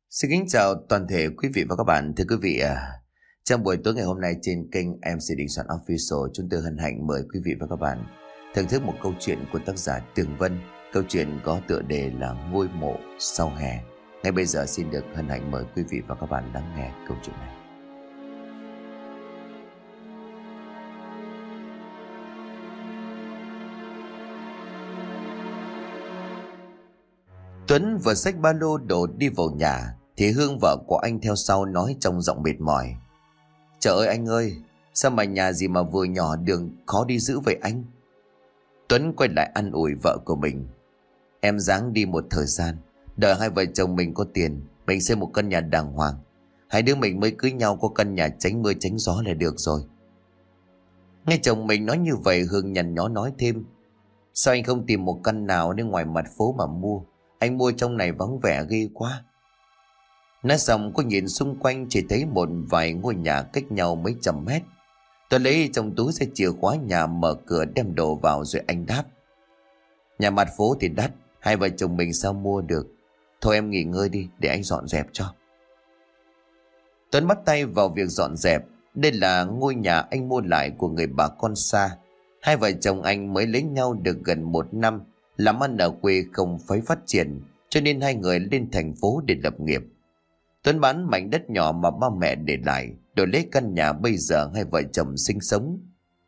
Xin kính chào toàn thể quý vị và các bạn. Thưa quý vị, trong buổi tối ngày hôm nay trên kênh MC Đình Soạn Official, chúng tôi hân hạnh mời quý vị và các bạn thưởng thức một câu chuyện của tác giả Tường Vân. Câu chuyện có tựa đề là Ngôi mộ sau hè. Ngay bây giờ xin được hân hạnh mời quý vị và các bạn lắng nghe câu chuyện này. Tuấn vừa xách ba lô đồ đi vào nhà thì Hương vợ của anh theo sau nói trong giọng mệt mỏi: Trời ơi anh ơi, sao mà nhà gì mà vừa nhỏ đường khó đi dữ vậy anh? Tuấn quay lại an ủi vợ của mình: Em ráng đi một thời gian, đợi hai vợ chồng mình có tiền, mình xây một căn nhà đàng hoàng. Hai đứa mình mới cưới nhau có căn nhà tránh mưa tránh gió là được rồi. Nghe chồng mình nói như vậy, Hương nhằn nhó nói thêm: Sao anh không tìm một căn nào nên ngoài mặt phố mà mua? Anh mua trong này vắng vẻ ghê quá. Nói xong cô nhìn xung quanh chỉ thấy một vài ngôi nhà cách nhau mấy trăm mét. Tôi lấy trong túi ra chìa khóa nhà, mở cửa đem đồ vào rồi anh đáp: Nhà mặt phố thì đắt, hai vợ chồng mình sao mua được. Thôi em nghỉ ngơi đi để anh dọn dẹp cho. Tuấn bắt tay vào việc dọn dẹp. Đây là ngôi nhà anh mua lại của người bà con xa. Hai vợ chồng anh mới lấy nhau được gần 1 năm. Làm ăn ở quê không phải phát triển, cho nên hai người lên thành phố để lập nghiệp. Tuấn bán mảnh đất nhỏ mà ba mẹ để lại, đổi lấy căn nhà bây giờ hai vợ chồng sinh sống.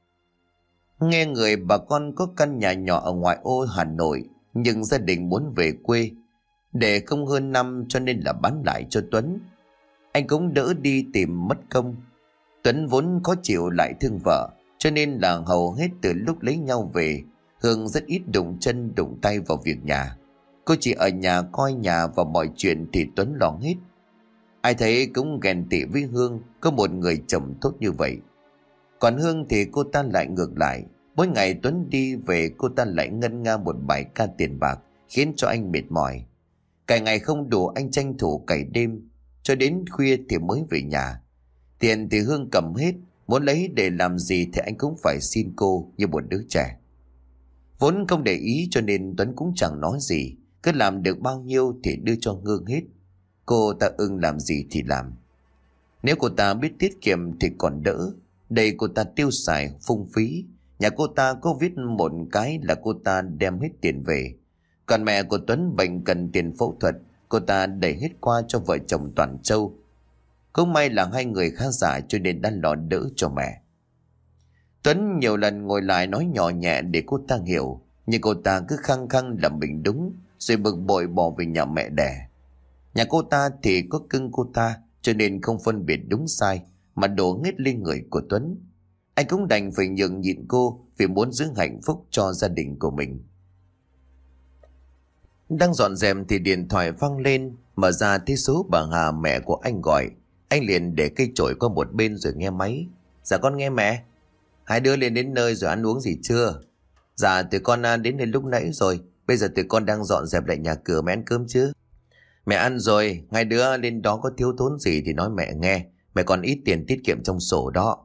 Nghe người bà con có căn nhà nhỏ ở ngoại ô Hà Nội, nhưng gia đình muốn về quê để không hơn năm, cho nên là bán lại cho Tuấn. Anh cũng đỡ đi tìm mất công. Tuấn vốn khó chịu lại thương vợ, cho nên là hầu hết từ lúc lấy nhau về, Hương rất ít đụng chân đụng tay vào việc nhà. Cô chỉ ở nhà coi nhà và mọi chuyện thì Tuấn lo hết. Ai thấy cũng ghen tị với Hương có một người chồng tốt như vậy. Còn Hương thì cô ta lại ngược lại. Mỗi ngày Tuấn đi về, cô ta lại ngân nga một bài ca tiền bạc, khiến cho anh mệt mỏi. Cả ngày không đủ, anh tranh thủ cày đêm, cho đến khuya thì mới về nhà. Tiền thì Hương cầm hết, muốn lấy để làm gì thì anh cũng phải xin cô như một đứa trẻ. Vốn không để ý cho nên Tuấn cũng chẳng nói gì, cứ làm được bao nhiêu thì đưa cho Hương hết. Cô ta ưng làm gì thì làm. Nếu cô ta biết tiết kiệm thì còn đỡ. Đây cô ta tiêu xài phung phí. Nhà cô ta có viết một cái là cô ta đem hết tiền về. Còn mẹ của Tuấn bệnh cần tiền phẫu thuật, cô ta đẩy hết qua cho vợ chồng Toàn Châu. Cũng may là hai người khá giả cho nên đã lo đỡ cho mẹ. Tuấn nhiều lần ngồi lại nói nhỏ nhẹ để cô ta hiểu, nhưng cô ta cứ khăng khăng là mình đúng, rồi bực bội bỏ về nhà mẹ đẻ. Nhà cô ta thì có cưng cô ta, cho nên không phân biệt đúng sai mà đổ hết lên người của Tuấn. Anh cũng đành phải nhường nhịn cô vì muốn giữ hạnh phúc cho gia đình của mình. Đang dọn dẹp thì điện thoại vang lên, mở ra thấy số bà Hà mẹ của anh gọi. Anh liền để cây chổi qua một bên rồi nghe máy. Dạ con nghe mẹ. Hai đứa lên đến nơi rồi ăn uống gì chưa? Dạ tụi con đến đây lúc nãy rồi. Bây giờ tụi con đang dọn dẹp lại nhà cửa, mẹ ăn cơm chứ? Mẹ ăn rồi. Hai đứa lên đó có thiếu thốn gì thì nói mẹ nghe. Mẹ còn ít tiền tiết kiệm trong sổ đó.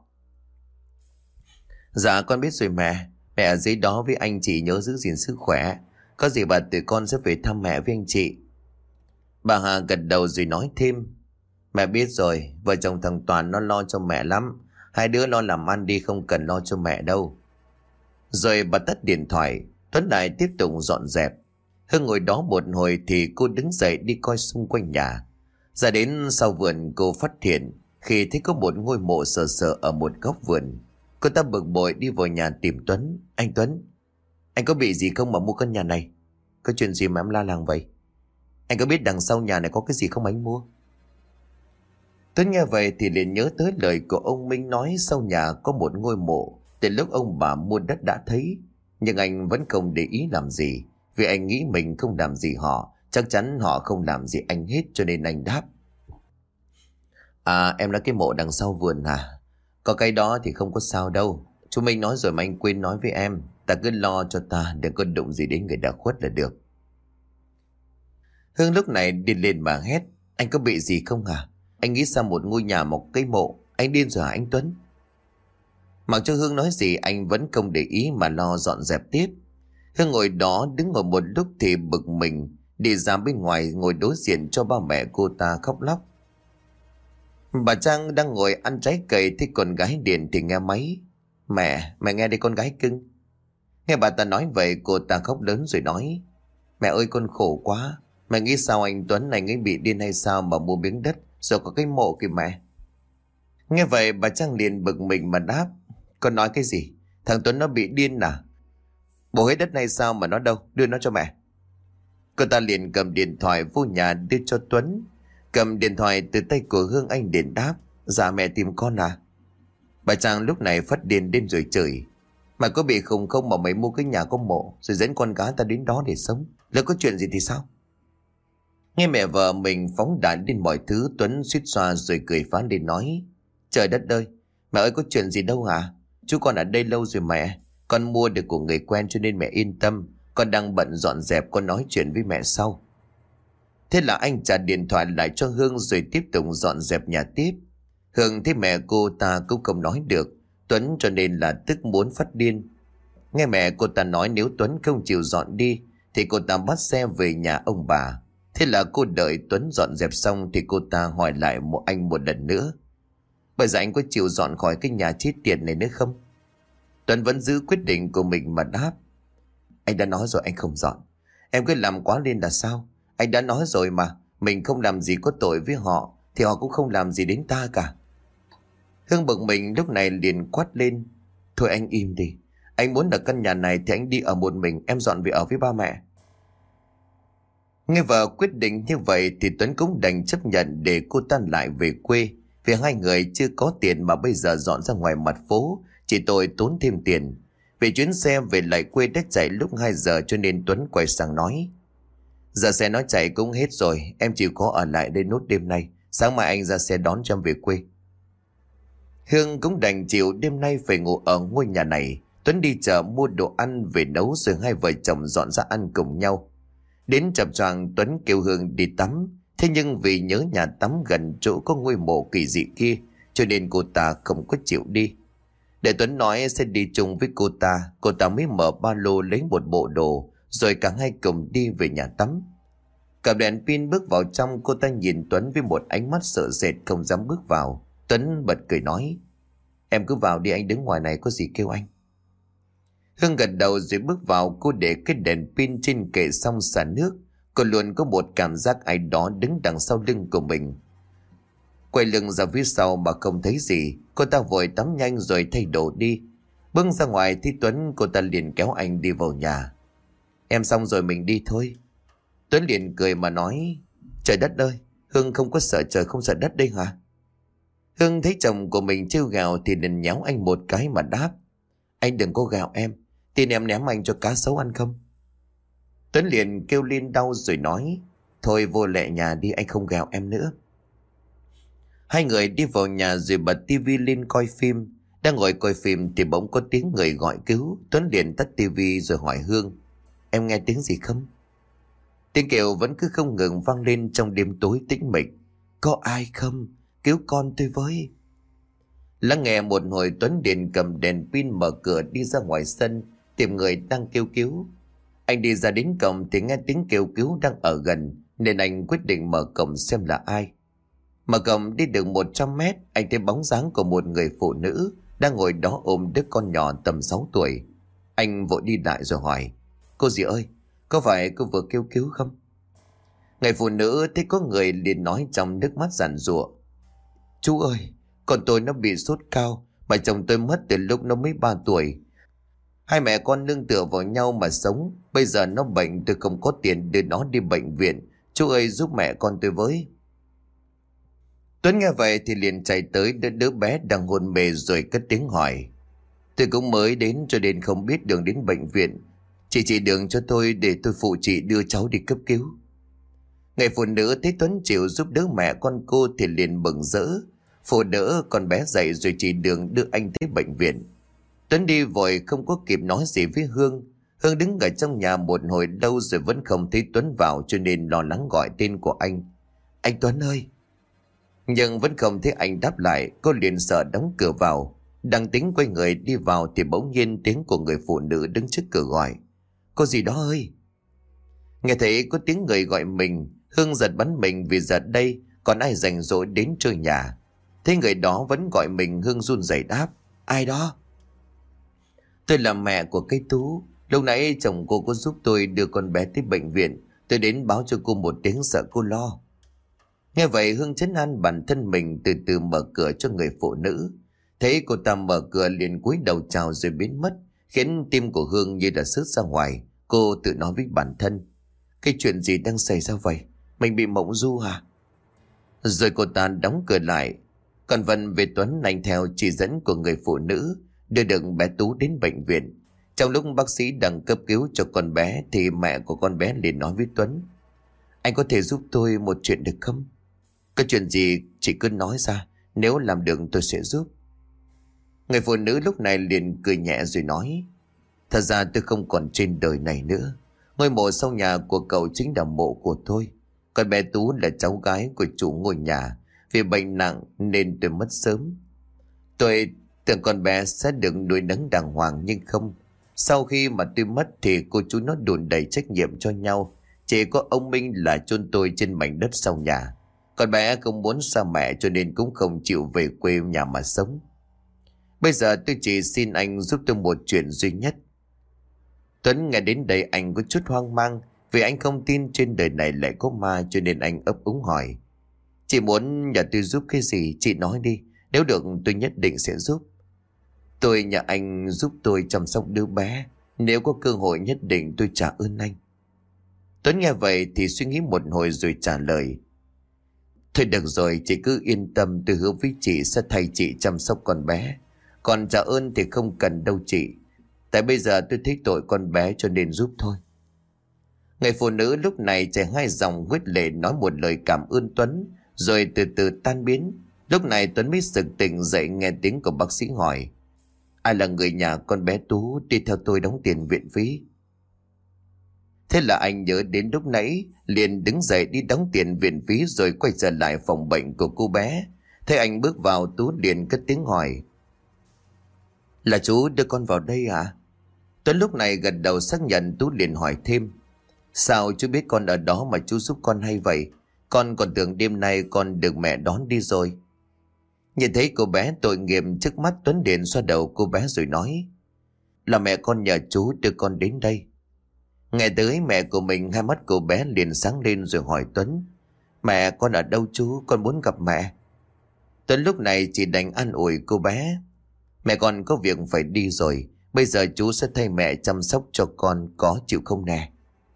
Dạ con biết rồi mẹ. Mẹ ở dưới đó với anh chị nhớ giữ gìn sức khỏe. Có gì bà tụi con sẽ về thăm mẹ với anh chị. Bà Hà gật đầu rồi nói thêm: Mẹ biết rồi. Vợ chồng thằng Toàn nó lo cho mẹ lắm. Hai đứa lo làm ăn đi, không cần lo cho mẹ đâu. Rồi bà tắt điện thoại. Tuấn lại tiếp tục dọn dẹp. Hương ngồi đó một hồi thì cô đứng dậy đi coi xung quanh nhà. Ra đến sau vườn, cô phát hiện khi thấy có một ngôi mộ sờ sờ ở một góc vườn. Cô ta bực bội đi vào nhà tìm Tuấn. Anh Tuấn, anh có bị gì không mà mua căn nhà này? Có chuyện gì mà em la làng vậy? Anh có biết đằng sau nhà này có cái gì không anh mua? Tuấn nghe vậy thì liền nhớ tới lời của ông Minh nói sau nhà có một ngôi mộ. Từ lúc ông bà mua đất đã thấy. Nhưng anh vẫn không để ý làm gì, vì anh nghĩ mình không làm gì họ, chắc chắn họ không làm gì anh hết, cho nên anh đáp: À em nói cái mộ đằng sau vườn hả? Có cái đó thì không có sao đâu. Chú Minh nói rồi mà anh quên nói với em. Ta cứ lo cho ta, đừng có đụng gì đến người đã khuất là được. Hương lúc này đi lên mà hét: Anh có bị gì không hả? Anh nghĩ sao một ngôi nhà một cái mộ? Anh điên rồi hả anh Tuấn? Mặc cho Hương nói gì anh vẫn không để ý mà lo dọn dẹp tiếp. Hương ngồi đó đứng ngồi một lúc thì bực mình đi ra bên ngoài ngồi đối diện cho ba mẹ cô ta khóc lóc. Bà Trang đang ngồi ăn trái cây thì con gái điện thì nghe máy. Mẹ nghe đi con gái cưng. Nghe bà ta nói vậy, cô ta khóc lớn rồi nói: Mẹ ơi, con khổ quá. Mẹ nghĩ sao anh Tuấn này ấy bị điên hay sao mà mua miếng đất rồi có cái mộ kìa mẹ. Nghe vậy bà Trang liền bực mình mà đáp: Con nói cái gì? Thằng Tuấn nó bị điên à? Bộ hết đất này sao mà nó đâu, đưa nó cho mẹ. Cô ta liền cầm điện thoại vô nhà đưa cho Tuấn. Cầm điện thoại từ tay của Hương, anh liền đáp: Dạ mẹ tìm con à? Bà Trang lúc này phát điên lên rồi chửi: Mày có bị khùng không mà mày mua cái nhà có mộ rồi dẫn con gái ta đến đó để sống? Lỡ có chuyện gì thì sao? Nghe mẹ vợ mình phóng đại lên mọi thứ, Tuấn suýt xoa rồi cười phá lên nói: Trời đất ơi, mẹ ơi có chuyện gì đâu hả? Chú con ở đây lâu rồi mẹ. Con mua được của người quen cho nên mẹ yên tâm. Con đang bận dọn dẹp, con nói chuyện với mẹ sau. Thế là anh trả điện thoại lại cho Hương rồi tiếp tục dọn dẹp nhà tiếp. Hương thấy mẹ cô ta cũng không nói được Tuấn cho nên là tức muốn phát điên. Nghe mẹ cô ta nói nếu Tuấn không chịu dọn đi thì cô ta bắt xe về nhà ông bà. Thế là cô đợi Tuấn dọn dẹp xong thì cô ta hỏi lại anh một lần nữa: Bây giờ anh có chịu dọn khỏi cái nhà chết tiệt này nữa không? Tuấn vẫn giữ quyết định của mình mà đáp: Anh đã nói rồi anh không dọn. Em cứ làm quá lên là sao? Anh đã nói rồi mà, mình không làm gì có tội với họ thì họ cũng không làm gì đến ta cả. Hương bực mình lúc này liền quát lên: Thôi anh im đi. Anh muốn ở căn nhà này thì anh đi ở một mình, em dọn về ở với ba mẹ. Nghe vợ quyết định như vậy thì Tuấn cũng đành chấp nhận để cô ta lại về quê. Vì hai người chưa có tiền mà bây giờ dọn ra ngoài mặt phố chỉ tội tốn thêm tiền. Vì chuyến xe về lại quê đã chạy lúc 2 giờ cho nên Tuấn quay sang nói: Giờ xe nó chạy cũng hết rồi, em chịu khó ở lại đây nốt đêm nay. Sáng mai anh ra xe đón cho em về quê. Hương cũng đành chịu đêm nay phải ngủ ở ngôi nhà này. Tuấn đi chợ mua đồ ăn về nấu rồi hai vợ chồng dọn ra ăn cùng nhau. Đến chập choạng Tuấn kêu Hương đi tắm. Thế nhưng vì nhớ nhà tắm gần chỗ có ngôi mộ kỳ dị kia cho nên cô ta không có chịu đi. Để Tuấn nói sẽ đi chung với cô ta mới mở ba lô lấy một bộ đồ rồi cả hai cùng đi về nhà tắm. Cầm đèn pin bước vào trong, cô ta nhìn Tuấn với một ánh mắt sợ sệt không dám bước vào. Tuấn bật cười nói: Em cứ vào đi, anh đứng ngoài này có gì kêu anh. Hương gật đầu rồi bước vào. Cô để cái đèn pin trên kệ xong xả nước. Cô luôn có một cảm giác ai đó đứng đằng sau lưng của mình. Quay lưng ra phía sau mà không thấy gì, cô ta vội tắm nhanh rồi thay đồ đi. Bước ra ngoài thì Tuấn, cô ta liền kéo anh đi vào nhà. Em xong rồi mình đi thôi. Tuấn liền cười mà nói: Trời đất ơi, Hương không có sợ trời không sợ đất đây hả? Hương thấy chồng của mình trêu gào thì liền nhéo anh một cái mà đáp: Anh đừng có gào em, tin em ném anh cho cá sấu ăn không? Tuấn liền kêu lên đau rồi nói: Thôi vô lẹ nhà đi, anh không gào em nữa. Hai người đi vào nhà rồi bật tivi lên coi phim. Đang ngồi coi phim thì bỗng có tiếng người gọi cứu. Tuấn liền tắt tivi rồi hỏi Hương: Em nghe tiếng gì không? Tiếng kêu vẫn cứ không ngừng vang lên trong đêm tối tĩnh mịch. Có ai không? Cứu con tôi với. Lắng nghe một hồi, Tuấn liền cầm đèn pin mở cửa đi ra ngoài sân tìm người đang kêu cứu. Anh đi ra đến cổng thì nghe tiếng kêu cứu đang ở gần nên anh quyết định mở cổng xem là ai. Mở cổng đi được 100 mét, anh thấy bóng dáng của một người phụ nữ đang ngồi đó ôm đứa con nhỏ tầm 6 tuổi. Anh vội đi lại rồi hỏi: Cô dì ơi, có phải cô vừa kêu cứu không? Người phụ nữ thấy có người liền nói trong nước mắt giàn giụa: Chú ơi, con tôi nó bị sốt cao, mà chồng tôi mất từ lúc nó mới 3 tuổi. Hai mẹ con nương tựa vào nhau mà sống. Bây giờ nó bệnh, tôi không có tiền đưa nó đi bệnh viện. Chú ơi giúp mẹ con tôi với. Tuấn nghe vậy thì liền chạy tới đứa bé đang hôn mê rồi cất tiếng hỏi: Tôi cũng mới đến cho nên không biết đường đến bệnh viện. Chị chỉ đường cho tôi để tôi phụ chị đưa cháu đi cấp cứu. Người phụ nữ thấy Tuấn chịu giúp đỡ mẹ con cô thì liền mừng rỡ, phụ đỡ con bé dậy rồi chỉ đường đưa anh tới bệnh viện. Tuấn đi vội không có kịp nói gì với Hương. Hương đứng ở trong nhà một hồi lâu rồi vẫn không thấy Tuấn vào cho nên lo lắng gọi tên của anh: Anh Tuấn ơi. Nhưng vẫn không thấy anh đáp lại. Cô liền sợ đóng cửa vào. Đang tính quay người đi vào thì bỗng nhiên tiếng của người phụ nữ đứng trước cửa gọi: Cô gì đó ơi. Nghe thấy có tiếng người gọi mình, Hương giật bắn mình vì giờ đây còn ai rảnh rỗi đến chơi nhà. Thế người đó vẫn gọi mình, Hương run rẩy đáp: Ai đó? Tôi là mẹ của cây Tú. Lúc nãy chồng cô có giúp tôi đưa con bé tới bệnh viện. Tôi đến báo cho cô một tiếng, sợ cô lo. Nghe vậy Hương trấn an bản thân mình, từ từ mở cửa cho người phụ nữ. Thấy cô ta mở cửa liền cúi đầu chào rồi biến mất, khiến tim của Hương như đã sướt ra ngoài. Cô tự nói với bản thân: Cái chuyện gì đang xảy ra vậy? Mình bị mộng du à? Rồi cô ta đóng cửa lại. Còn Vân về Tuấn anh theo chỉ dẫn của người phụ nữ đưa được bé Tú đến bệnh viện. Trong lúc bác sĩ đang cấp cứu cho con bé thì mẹ của con bé liền nói với Tuấn: Anh có thể giúp tôi một chuyện được không? Có chuyện gì chị cứ nói ra, nếu làm được tôi sẽ giúp. Người phụ nữ lúc này liền cười nhẹ rồi nói: Thật ra tôi không còn trên đời này nữa. Ngôi mộ sau nhà của cậu chính là mộ của tôi. Con bé Tú là cháu gái của chủ ngôi nhà. Vì bệnh nặng nên tôi mất sớm. Tôi tưởng con bé sẽ được nuôi nấng đàng hoàng, nhưng không. Sau khi mà tôi mất thì cô chú nó đùn đầy trách nhiệm cho nhau. Chỉ có ông Minh là chôn tôi trên mảnh đất sau nhà. Con bé không muốn xa mẹ cho nên cũng không chịu về quê nhà mà sống. Bây giờ tôi chỉ xin anh giúp tôi một chuyện duy nhất. Tuấn nghe đến đây anh có chút hoang mang, vì anh không tin trên đời này lại có ma, cho nên anh ấp úng hỏi: Chị muốn nhờ tôi giúp cái gì? Chị nói đi, nếu được tôi nhất định sẽ giúp. Tôi nhờ anh giúp tôi chăm sóc đứa bé. Nếu có cơ hội nhất định tôi trả ơn anh. Tuấn nghe vậy thì suy nghĩ một hồi rồi trả lời: Thôi được rồi, chị cứ yên tâm, tôi hứa với chị sẽ thay chị chăm sóc con bé. Còn trả ơn thì không cần đâu chị. Tại bây giờ tôi thấy tội con bé cho nên giúp thôi. Người phụ nữ lúc này chảy hai dòng huyết lệ nói một lời cảm ơn Tuấn, rồi từ từ tan biến. Lúc này Tuấn mới sực tỉnh dậy, nghe tiếng của bác sĩ hỏi: Ai là người nhà con bé Tú đi theo tôi đóng tiền viện phí? Thế là anh nhớ đến lúc nãy, liền đứng dậy đi đóng tiền viện phí rồi quay trở lại phòng bệnh của cô bé. Thế anh bước vào, Tú liền cất tiếng hỏi: Là chú đưa con vào đây à? Tuấn lúc này gật đầu xác nhận. Tú liền hỏi thêm: Sao chú biết con ở đó mà chú giúp con hay vậy? Con còn tưởng đêm nay con được mẹ đón đi rồi. Nhìn thấy cô bé tội nghiệp trước mắt, Tuấn liền xoa đầu cô bé rồi nói: Là mẹ con nhờ chú đưa con đến đây. Nghe tới mẹ của mình, hai mắt cô bé liền sáng lên rồi hỏi Tuấn: Mẹ con ở đâu chú? Con muốn gặp mẹ. Tuấn lúc này chỉ đành an ủi cô bé: Mẹ con có việc phải đi rồi. Bây giờ chú sẽ thay mẹ chăm sóc cho con, có chịu không nè?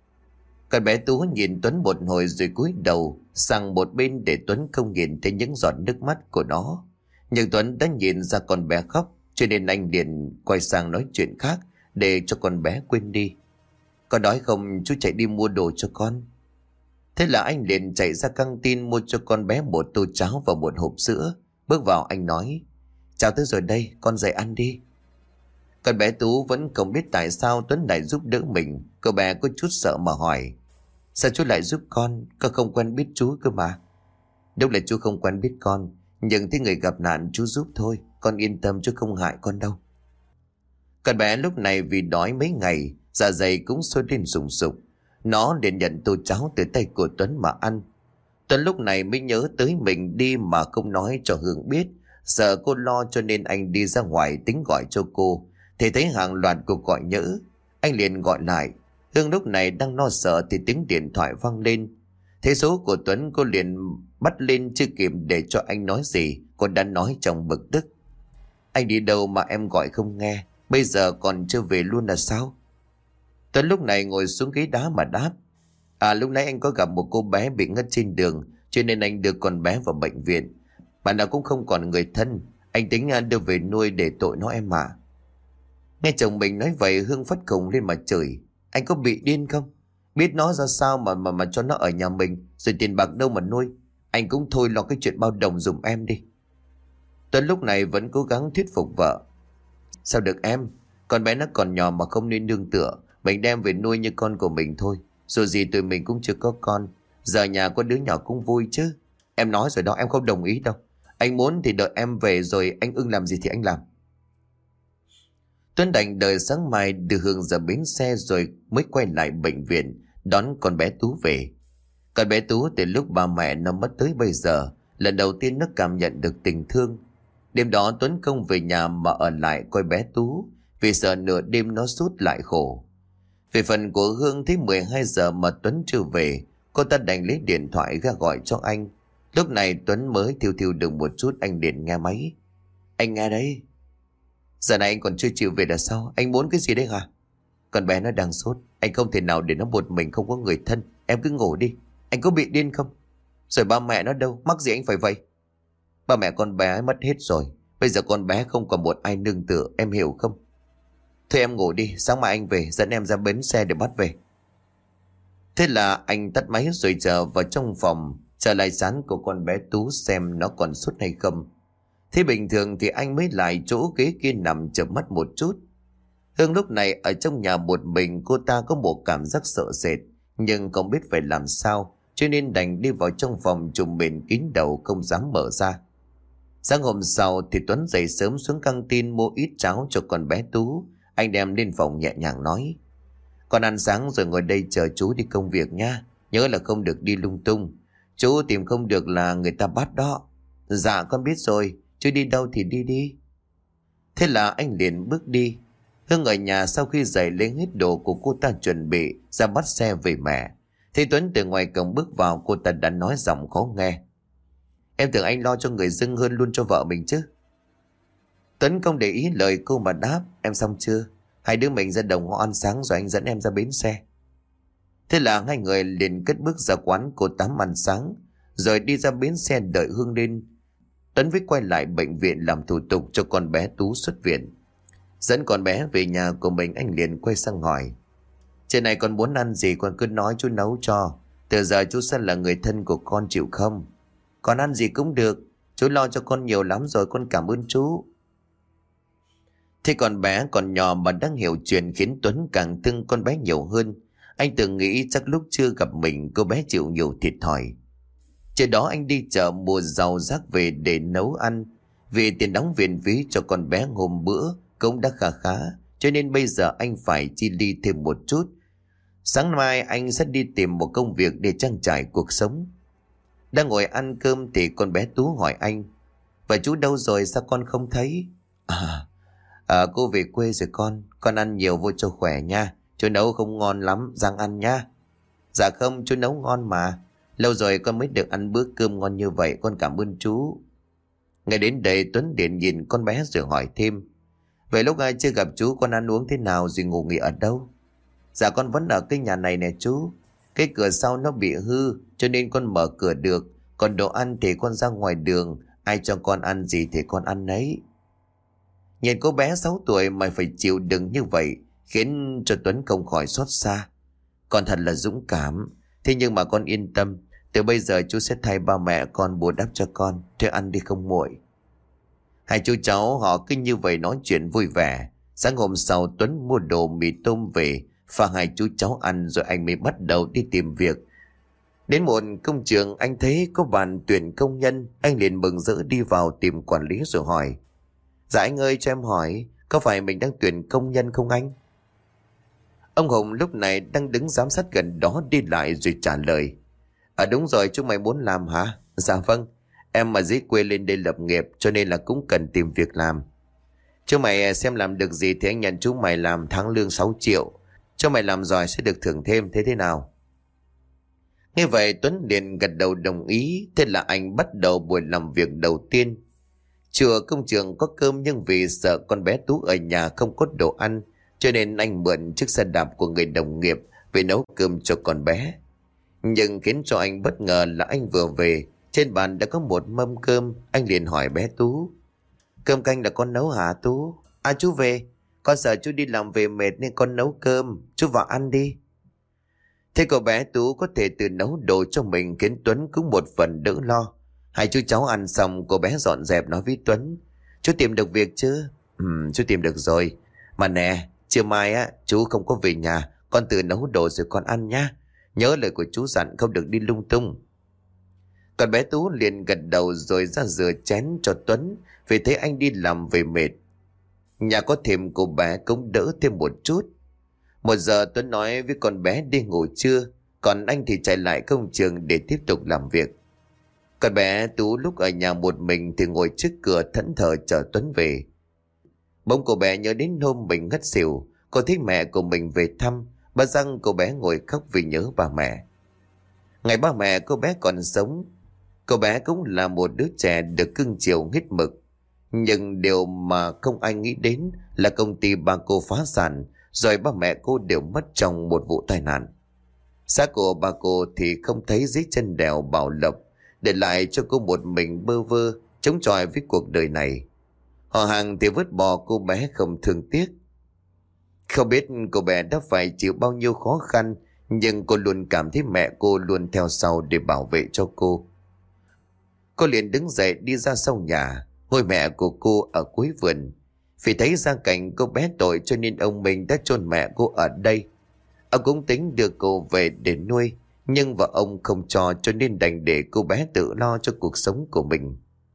Con bé Tú nhìn Tuấn một hồi rồi cúi đầu sang một bên để Tuấn không nhìn thấy những giọt nước mắt của nó. Nhưng Tuấn đã nhìn ra con bé khóc, cho nên anh liền quay sang nói chuyện khác để cho con bé quên đi. Con đói không? Chú chạy đi mua đồ cho con. Thế là anh liền chạy ra căng tin mua cho con bé một tô cháo và một hộp sữa. Bước vào anh nói: Chào tới rồi đây, con dậy ăn đi. Con bé Tú vẫn không biết tại sao Tuấn lại giúp đỡ mình. Cô bé có chút sợ mà hỏi: Sao chú lại giúp con không quen biết chú cơ mà. Đúng là chú không quen biết con, nhưng thấy người gặp nạn chú giúp thôi. Con yên tâm, chú không hại con đâu. Con bé lúc này vì đói mấy ngày, dạ dày cũng sôi lên sùng sục. Nó liền nhận tô cháo từ tay của Tuấn mà ăn. Tuấn lúc này mới nhớ tới mình đi mà không nói cho Hương biết, sợ cô lo cho nên anh đi ra ngoài tính gọi cho cô, thì thấy hàng loạt cuộc gọi nhỡ. Anh liền gọi lại. Hương lúc này đang lo sợ thì tiếng điện thoại vang lên. Thế số của Tuấn, cô liền bắt lên, chưa kịp để cho anh nói gì, cô đã nói trong bực tức: Anh đi đâu mà em gọi không nghe? Bây giờ còn chưa về luôn là sao? Tuấn lúc này ngồi xuống ghế đá mà đáp: Lúc nãy anh có gặp một cô bé bị ngất trên đường, cho nên anh đưa con bé vào bệnh viện. Bạn nào cũng không còn người thân, anh tính đưa về nuôi để tội nó em ạ. Nghe chồng mình nói vậy, Hương phát khùng lên mà chửi: Anh có bị điên không? Biết nó ra sao mà cho nó ở nhà mình, rồi tiền bạc đâu mà nuôi. Anh cũng thôi lo cái chuyện bao đồng giùm em đi. Tuấn lúc này vẫn cố gắng thuyết phục vợ: Sao được em? Con bé nó còn nhỏ mà không nên nương tựa. Mình đem về nuôi như con của mình thôi. Dù gì tụi mình cũng chưa có con. Giờ nhà có đứa nhỏ cũng vui chứ. Em nói rồi đó, em không đồng ý đâu. Anh muốn thì đợi em về rồi anh ưng làm gì thì anh làm. Tuấn đành đợi sáng mai đưa Hương ra bến xe rồi mới quay lại bệnh viện đón con bé Tú về. Con bé Tú từ lúc ba mẹ nó mất tới bây giờ, lần đầu tiên nó cảm nhận được tình thương. Đêm đó Tuấn không về nhà mà ở lại coi bé Tú, vì sợ nửa đêm nó sút lại khổ. Về phần của Hương, thấy 12 giờ mà Tuấn chưa về, cô ta đành lấy điện thoại ra gọi cho anh. Lúc này Tuấn mới thiêu thiêu được một chút, anh liền nghe máy. Anh nghe đấy. Giờ này anh còn chưa chịu về là sao? Anh muốn cái gì đấy hả? Con bé nó đang sốt, anh không thể nào để nó một mình không có người thân. Em cứ ngủ đi. Anh có bị điên không? Rồi ba mẹ nó đâu? Mắc gì anh phải vậy? Ba mẹ con bé mất hết rồi. Bây giờ con bé không còn một ai nương tựa, em hiểu không? Thôi em ngủ đi, sáng mai anh về dẫn em ra bến xe để bắt về. Thế là anh tắt máy rồi trở vào trong phòng, trả lại dán của con bé Tú xem nó còn sốt hay không. Thế bình thường thì anh mới lại chỗ ghế kia nằm chợp mắt một chút. Hương lúc này ở trong nhà một mình, cô ta có một cảm giác sợ sệt, nhưng không biết phải làm sao, cho nên đành đi vào trong phòng trùm mền kín đầu không dám mở ra. Sáng hôm sau thì Tuấn dậy sớm xuống căng tin mua ít cháo cho con bé Tú. Anh đem lên phòng nhẹ nhàng nói: Con ăn sáng rồi ngồi đây chờ chú đi công việc nha. Nhớ là không được đi lung tung. Chú tìm không được là người ta bắt đó. Dạ con biết rồi, chú đi đâu thì đi đi. Thế là anh liền bước đi. Hương ở nhà sau khi giày lên hết đồ của cô ta chuẩn bị ra bắt xe về mẹ. Thì Tuấn từ ngoài cổng bước vào, cô ta đã nói giọng khó nghe: Em tưởng anh lo cho người dưng hơn luôn cho vợ mình chứ. Tuấn không để ý lời cô mà đáp: Em xong chưa? Hai đứa mình ra đồng họ ăn sáng rồi anh dẫn em ra bến xe. Thế là hai người liền cất bước ra quán cô Tám ăn sáng, rồi đi ra bến xe đợi Hương lên. Tuấn với quay lại bệnh viện làm thủ tục cho con bé Tú xuất viện. Dẫn con bé về nhà của mình, anh liền quay sang hỏi: Trên này con muốn ăn gì con cứ nói chú nấu cho. Từ giờ chú sẽ là người thân của con, chịu không? Con ăn gì cũng được, chú lo cho con nhiều lắm rồi, con cảm ơn chú. Thế con bé còn nhỏ mà đang hiểu chuyện khiến Tuấn càng thương con bé nhiều hơn. Anh từng nghĩ chắc lúc chưa gặp mình cô bé chịu nhiều thiệt thòi. Trước đó anh đi chợ mua rau rác về để nấu ăn. Vì tiền đóng viện phí cho con bé hôm bữa cũng đã khá khá, cho nên bây giờ anh phải chi ly thêm một chút. Sáng mai anh sẽ đi tìm một công việc để trang trải cuộc sống. Đang ngồi ăn cơm thì con bé Tú hỏi anh: Vậy chú đâu rồi, sao con không thấy? Cô về quê rồi con ăn nhiều vô cho khỏe nha. Chú nấu không ngon lắm, ráng ăn nha. Dạ không, chú nấu ngon mà. Lâu rồi con mới được ăn bữa cơm ngon như vậy, con cảm ơn chú. Ngay đến đây Tuấn điện nhìn con bé rồi hỏi thêm: Vậy lúc ai chưa gặp chú con ăn uống thế nào rồi ngủ nghỉ ở đâu? Dạ con vẫn ở cái nhà này nè chú. Cái cửa sau nó bị hư cho nên con mở cửa được. Còn đồ ăn thì con ra ngoài đường, ai cho con ăn gì thì con ăn nấy. Nhìn cô bé 6 tuổi mà phải chịu đựng như vậy khiến cho Tuấn không khỏi xót xa. Con thật là dũng cảm. Thế nhưng mà con yên tâm, từ bây giờ chú sẽ thay ba mẹ con bù đắp cho con. Thế ăn đi không nguội. Hai chú cháu họ cứ như vậy nói chuyện vui vẻ. Sáng hôm sau Tuấn mua đồ mì tôm về và hai chú cháu ăn, rồi anh mới bắt đầu đi tìm việc. Đến một công trường anh thấy có bàn tuyển công nhân, anh liền mừng rỡ đi vào tìm quản lý rồi hỏi: Dạ anh ơi, cho em hỏi, có phải mình đang tuyển công nhân không anh? Ông Hùng lúc này đang đứng giám sát gần đó đi lại rồi trả lời: Đúng rồi, chúng mày muốn làm hả? Dạ vâng, em mà dưới quê lên đây lập nghiệp cho nên là cũng cần tìm việc làm. Chú mày xem làm được gì thì anh nhận chú mày làm, tháng lương 6 triệu. Cho mày làm giỏi sẽ được thưởng thêm, thế nào? Nghe vậy Tuấn liền gật đầu đồng ý. Thế là anh bắt đầu buổi làm việc đầu tiên. Trưa công trường có cơm, nhưng vì sợ con bé Tú ở nhà không có đồ ăn cho nên anh mượn chiếc xe đạp của người đồng nghiệp về nấu cơm cho con bé. Nhưng khiến cho anh bất ngờ là anh vừa về, trên bàn đã có một mâm cơm. Anh liền hỏi bé Tú: Cơm canh là con nấu hả Tú? Chú về, con sợ chú đi làm về mệt nên con nấu cơm, chú vào ăn đi. Thế cô bé Tú có thể tự nấu đồ cho mình khiến Tuấn cũng một phần đỡ lo. Hai chú cháu ăn xong, cô bé dọn dẹp nói với Tuấn: Chú tìm được việc chưa? Chú tìm được rồi. Mà nè, chiều mai chú không có về nhà, con tự nấu đồ rồi con ăn nhá. Nhớ lời của chú dặn không được đi lung tung. Còn bé Tú liền gật đầu rồi ra rửa chén cho Tuấn, vì thế anh đi làm về mệt. Nhà có thêm cô bé cũng đỡ thêm một chút. 1 giờ Tuấn nói với con bé đi ngủ trưa, còn anh thì chạy lại công trường để tiếp tục làm việc. Con bé Tú lúc ở nhà một mình thì ngồi trước cửa thẫn thờ chờ Tuấn về. Bỗng cô bé nhớ đến hôm mình ngất xỉu, cô thấy mẹ của mình về thăm, bà rằng cô bé ngồi khóc vì nhớ bà mẹ. Ngày ba mẹ cô bé còn sống, cô bé cũng là một đứa trẻ được cưng chiều hết mực. Nhưng điều mà không ai nghĩ đến là công ty ba cô phá sản, rồi ba mẹ cô đều mất trong một vụ tai nạn. Xác của ba cô thì không thấy dưới chân đèo Bảo Lộc, để lại cho cô một mình bơ vơ, chống chọi với cuộc đời này. Họ hàng thì vứt bỏ cô bé không thương tiếc. Không biết cô bé đã phải chịu bao nhiêu khó khăn, nhưng cô luôn cảm thấy mẹ cô luôn theo sau để bảo vệ cho cô. Cô liền đứng dậy đi ra sau nhà. Ngôi mẹ của cô ở cuối vườn. Vì thấy gia cảnh cô bé tội cho nên ông Minh đã chôn mẹ cô ở đây. Ông cũng tính đưa cô về để nuôi, nhưng vợ ông không cho nên đành để cô bé tự lo cho cuộc sống của mình.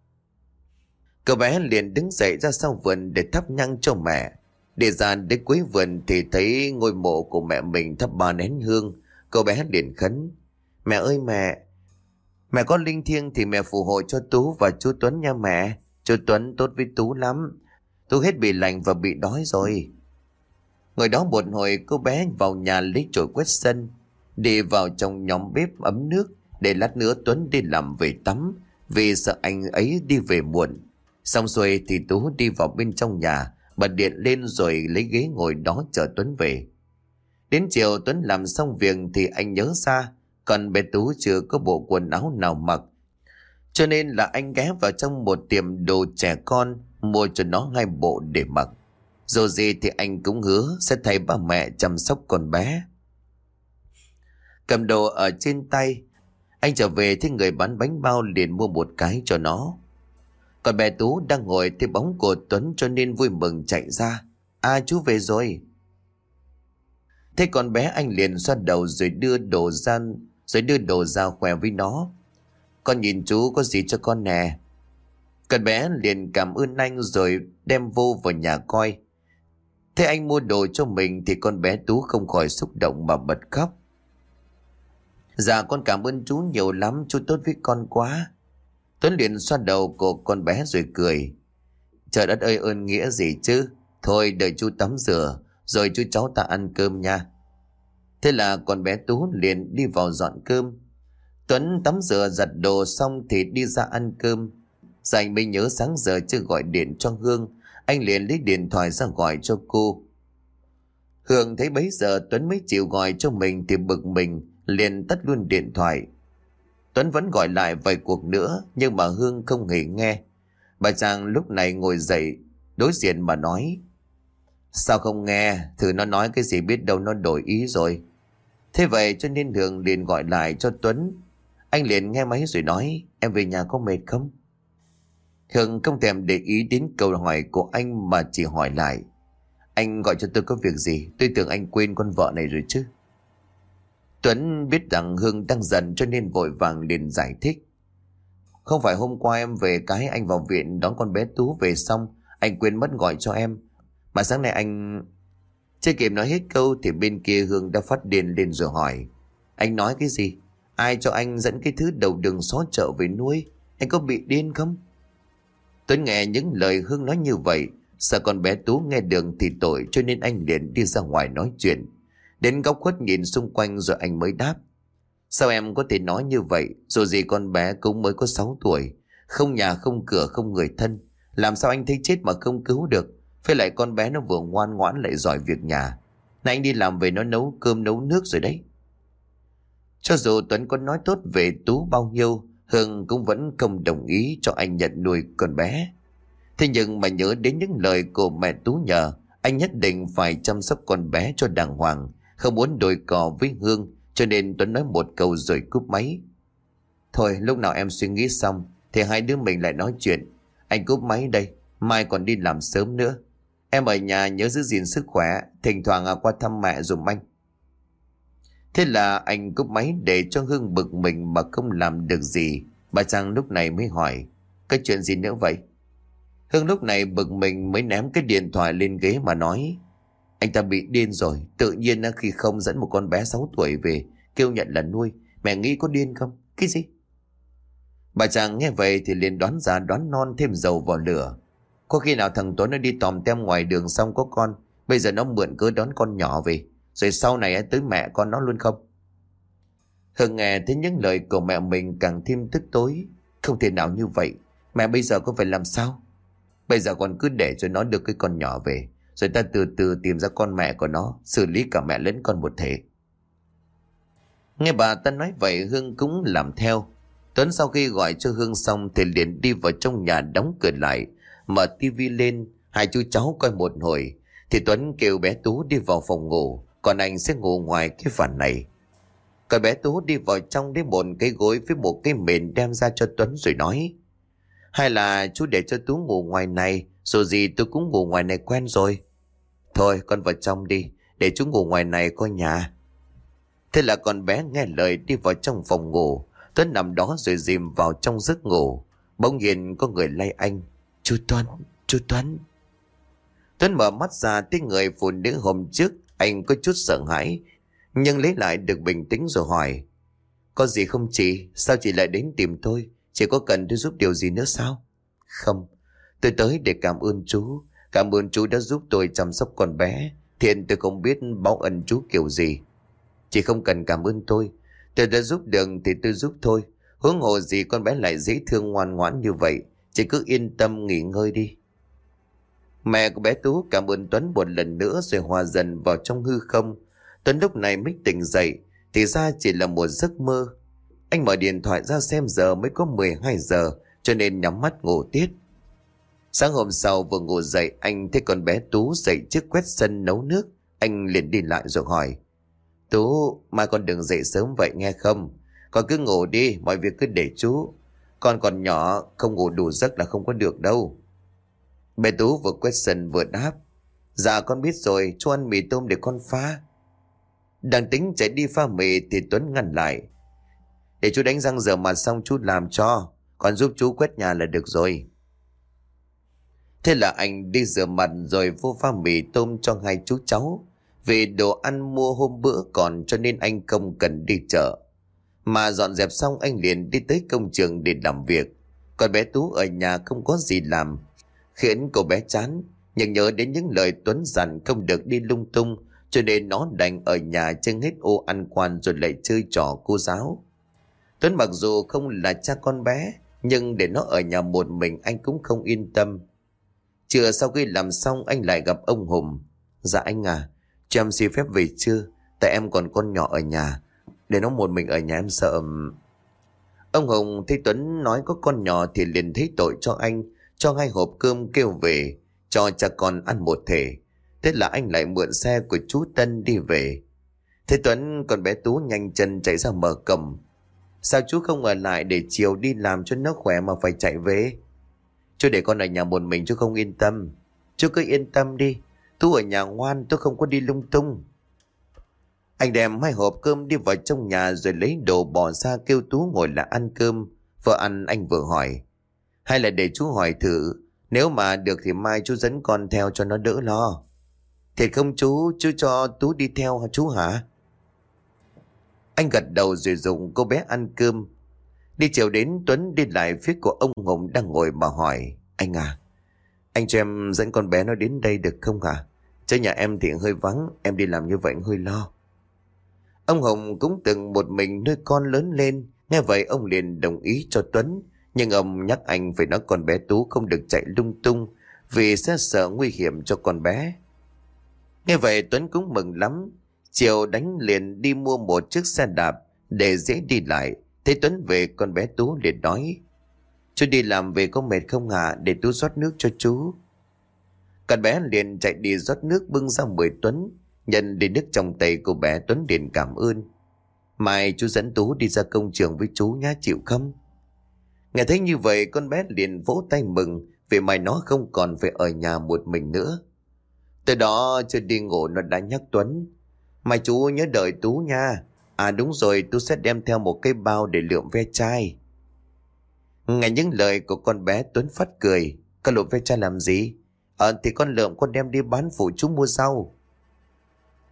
Cô bé liền đứng dậy ra sau vườn để thắp nhang cho mẹ. Để ra đến cuối vườn thì thấy ngôi mộ của mẹ mình thắp 3 nén hương. Cô bé liền khấn: Mẹ ơi mẹ có linh thiêng thì mẹ phù hộ cho Tú và chú Tuấn nha mẹ. Chú Tuấn tốt với Tú lắm. Tú hết bị lạnh và bị đói rồi. Ngồi đó một hồi, cô bé vào nhà lấy chổi quét sân, đi vào trong nhóm bếp ấm nước để lát nữa Tuấn đi làm về tắm, vì sợ anh ấy đi về muộn. Xong xuôi thì Tú đi vào bên trong nhà, bật điện lên rồi lấy ghế ngồi đó chờ Tuấn về. Đến chiều Tuấn làm xong việc thì anh nhớ ra còn bé Tú chưa có bộ quần áo nào mặc, cho nên là anh ghé vào trong một tiệm đồ trẻ con mua cho nó 2 bộ để mặc. Dù gì thì anh cũng hứa sẽ thay ba mẹ chăm sóc con bé. Cầm đồ ở trên tay, anh trở về thấy người bán bánh bao liền mua một cái cho nó. Còn bé Tú đang ngồi thấy bóng của Tuấn cho nên vui mừng chạy ra. À, chú về rồi. Thế con bé anh liền xoa đầu rồi đưa đồ ra khoe với nó. Con nhìn chú có gì cho con nè. Con bé liền cảm ơn anh rồi đem vô vào nhà coi. Thế anh mua đồ cho mình thì con bé Tú không khỏi xúc động mà bật khóc. Dạ con cảm ơn chú nhiều lắm, chú tốt với con quá. Tuấn liền xoa đầu của con bé rồi cười. Trời đất ơi, ơn nghĩa gì chứ. Thôi đợi chú tắm rửa rồi chú cháu ta ăn cơm nha. Thế là con bé Tú liền đi vào dọn cơm. Tuấn tắm rửa giặt đồ xong thì đi ra ăn cơm. Rồi anh mới nhớ sáng giờ chưa gọi điện cho Hương. Anh liền lấy điện thoại ra gọi cho cô. Hương thấy bấy giờ Tuấn mới chịu gọi cho mình thì bực mình, liền tắt luôn điện thoại. Tuấn vẫn gọi lại vài cuộc nữa nhưng mà Hương không hề nghe. Bà chàng lúc này ngồi dậy đối diện mà nói: Sao không nghe, thử nó nói cái gì biết đâu nó đổi ý rồi. Thế vậy cho nên Hương liền gọi lại cho Tuấn. Anh liền nghe máy rồi nói: Em về nhà có mệt không? Hương không thèm để ý đến câu hỏi của anh mà chỉ hỏi lại: Anh gọi cho tôi có việc gì? Tôi tưởng anh quên con vợ này rồi chứ. Tuấn biết rằng Hương đang giận cho nên vội vàng liền giải thích: Không phải hôm qua em về cái anh vào viện đón con bé Tú về xong, anh quên mất gọi cho em. Mà sáng nay anh... Chưa kịp nói hết câu thì bên kia Hương đã phát điên lên rồi hỏi: Anh nói cái gì? Ai cho anh dẫn cái thứ đầu đường xó chợ về nuôi? Anh có bị điên không? Tuấn nghe những lời Hương nói như vậy, sợ con bé Tú nghe được thì tội cho nên anh liền đi ra ngoài nói chuyện. Đến góc khuất nhìn xung quanh rồi anh mới đáp: Sao em có thể nói như vậy? Dù gì con bé cũng mới có 6 tuổi, không nhà không cửa không người thân. Làm sao anh thấy chết mà không cứu được? Phải lại con bé nó vừa ngoan ngoãn lại giỏi việc nhà. Này anh đi làm về nó nấu cơm nấu nước rồi đấy. Cho dù Tuấn có nói tốt về Tú bao nhiêu, Hương cũng vẫn không đồng ý cho anh nhận nuôi con bé. Thế nhưng mà nhớ đến những lời của mẹ Tú nhờ, anh nhất định phải chăm sóc con bé cho đàng hoàng, không muốn đôi cò với Hương, cho nên Tuấn nói một câu rồi cúp máy. Thôi lúc nào em suy nghĩ xong thì hai đứa mình lại nói chuyện. Anh cúp máy đây, mai còn đi làm sớm nữa. Em ở nhà nhớ giữ gìn sức khỏe, thỉnh thoảng qua thăm mẹ dùm anh. Thế là anh cúp máy để cho Hương bực mình mà không làm được gì. Bà Trang lúc này mới hỏi: Cái chuyện gì nữa vậy? Hương lúc này bực mình mới ném cái điện thoại lên ghế mà nói: Anh ta bị điên rồi. Tự nhiên khi không dẫn một con bé 6 tuổi về kêu nhận là nuôi. Mẹ nghĩ có điên không? Cái gì? Bà chàng nghe vậy thì liền đoán già đoán non thêm dầu vào lửa. Có khi nào thằng Tuấn nó đi tòm tem ngoài đường xong có con, bây giờ nó mượn cớ đón con nhỏ về, rồi sau này tới mẹ con nó luôn không? Hương nghe thấy những lời của mẹ mình càng thêm tức tối. Không thể nào như vậy. Mẹ bây giờ có phải làm sao? Bây giờ con cứ để cho nó đưa cái con nhỏ về, rồi ta từ từ tìm ra con mẹ của nó, xử lý cả mẹ lẫn con một thể. Nghe bà ta nói vậy Hương cũng làm theo. Tuấn sau khi gọi cho Hương xong thì liền đi vào trong nhà đóng cửa lại, mở tivi lên, hai chú cháu coi một hồi. Thì Tuấn kêu bé Tú đi vào phòng ngủ, còn anh sẽ ngủ ngoài cái phản này. Còn bé Tú đi vào trong lấy một cái gối với một cái mền đem ra cho Tuấn rồi nói: hay là chú để cho Tú ngủ ngoài này, rồi gì tôi cũng ngủ ngoài này quen rồi. Thôi con vào trong đi, để chú ngủ ngoài này coi nhà. Thế là con bé nghe lời đi vào trong phòng ngủ. Tuấn nằm đó rồi dìm vào trong giấc ngủ. Bỗng nhiên có người lay anh: chú Tuấn, chú Tuấn. Tuấn mở mắt ra thấy người phụ nữ hôm trước. Anh có chút sợ hãi, nhưng lấy lại được bình tĩnh rồi hỏi: có gì không chị? Sao chị lại đến tìm tôi? Chị có cần tôi giúp điều gì nữa sao? Không, tôi tới để cảm ơn chú. Cảm ơn chú đã giúp tôi chăm sóc con bé. Thiện tôi không biết báo ân chú kiểu gì. Chị không cần cảm ơn tôi đã giúp được thì tôi giúp thôi. Huống hồ gì con bé lại dễ thương ngoan ngoãn như vậy. Chị cứ yên tâm nghỉ ngơi đi. Mẹ của bé Tú cảm ơn Tuấn một lần nữa rồi hòa dần vào trong hư không. Tuấn lúc này mới tỉnh dậy, thì ra chỉ là một giấc mơ. Anh mở điện thoại ra xem giờ mới có 12 giờ, cho nên nhắm mắt ngủ tiếp. Sáng hôm sau vừa ngủ dậy, anh thấy con bé Tú dậy trước quét sân nấu nước. Anh liền đi lại rồi hỏi: Tú, mai con đừng dậy sớm vậy nghe không? Con cứ ngủ đi, mọi việc cứ để chú. Con còn nhỏ, không ngủ đủ giấc là không có được đâu. Bé Tú vừa quét sân vừa đáp: dạ con biết rồi, chú ăn mì tôm để con pha. Đang tính chạy đi pha mì thì Tuấn ngăn lại: để chú đánh răng rửa mặt xong chú làm cho, còn giúp chú quét nhà là được rồi. Thế là anh đi rửa mặt rồi vô pha mì tôm cho hai chú cháu. Vì đồ ăn mua hôm bữa còn cho nên anh không cần đi chợ. Mà dọn dẹp xong anh liền đi tới công trường để làm việc. Còn bé Tú ở nhà không có gì làm, khiến cô bé chán. Nhưng nhớ đến những lời Tuấn dặn không được đi lung tung, cho nên nó đành ở nhà chơi hết ô ăn quan rồi lại chơi trò cô giáo. Tuấn mặc dù không là cha con bé, nhưng để nó ở nhà một mình anh cũng không yên tâm. Trưa sau khi làm xong anh lại gặp ông Hùng. Dạ anh à, cho em xin phép về chưa? Tại em còn con nhỏ ở nhà, để nó một mình ở nhà em sợ. Ông Hùng thấy Tuấn nói có con nhỏ thì liền thấy tội cho anh, cho 2 hộp cơm kêu về cho cha con ăn một thể. Thế là anh lại mượn xe của chú Tân đi về. Thế Tuấn con bé Tú nhanh chân chạy ra mở cổng. Sao chú không ở lại để chiều đi làm cho nó khỏe mà phải chạy về? Chú để con ở nhà một mình chú không yên tâm. Chú cứ yên tâm đi, Tú ở nhà ngoan, tôi không có đi lung tung. Anh đem 2 hộp cơm đi vào trong nhà rồi lấy đồ bỏ ra kêu Tú ngồi lại ăn cơm. Vừa ăn anh vừa hỏi: hay là để chú hỏi thử, nếu mà được thì mai chú dẫn con theo cho nó đỡ lo. Thiệt không chú cho Tú đi theo hả chú hả? Anh gật đầu rồi dùng cô bé ăn cơm. Đi chiều đến Tuấn đi lại phía của ông Hùng đang ngồi mà hỏi: anh à, anh cho em dẫn con bé nó đến đây được không hả? Chứ nhà em thì hơi vắng, em đi làm như vậy hơi lo. Ông Hùng cũng từng một mình nuôi con lớn lên. Nghe vậy ông liền đồng ý cho Tuấn. Nhưng ông nhắc anh phải nói con bé Tú không được chạy lung tung, vì sẽ sợ nguy hiểm cho con bé. Nghe vậy Tuấn cũng mừng lắm. Chiều đánh liền đi mua một chiếc xe đạp để dễ đi lại. Thấy Tuấn về con bé Tú liền nói: chú đi làm về có mệt không hả? Để Tú rót nước cho chú. Con bé liền chạy đi rót nước bưng ra mời Tuấn. Nhận đi nước trong tay của bé, Tuấn liền cảm ơn: mai chú dẫn Tú đi ra công trường với chú nhá, chịu không? Nghe thấy như vậy con bé liền vỗ tay mừng, vì mai nó không còn phải ở nhà một mình nữa. Từ đó chưa đi ngủ nó đã nhắc Tuấn: mai chú nhớ đợi Tú nha. À đúng rồi, Tú sẽ đem theo một cái bao để lượm ve chai. Nghe những lời của con bé Tuấn phắt cười: con lượm ve chai làm gì? Thì con lượm con đem đi bán phụ chú mua rau.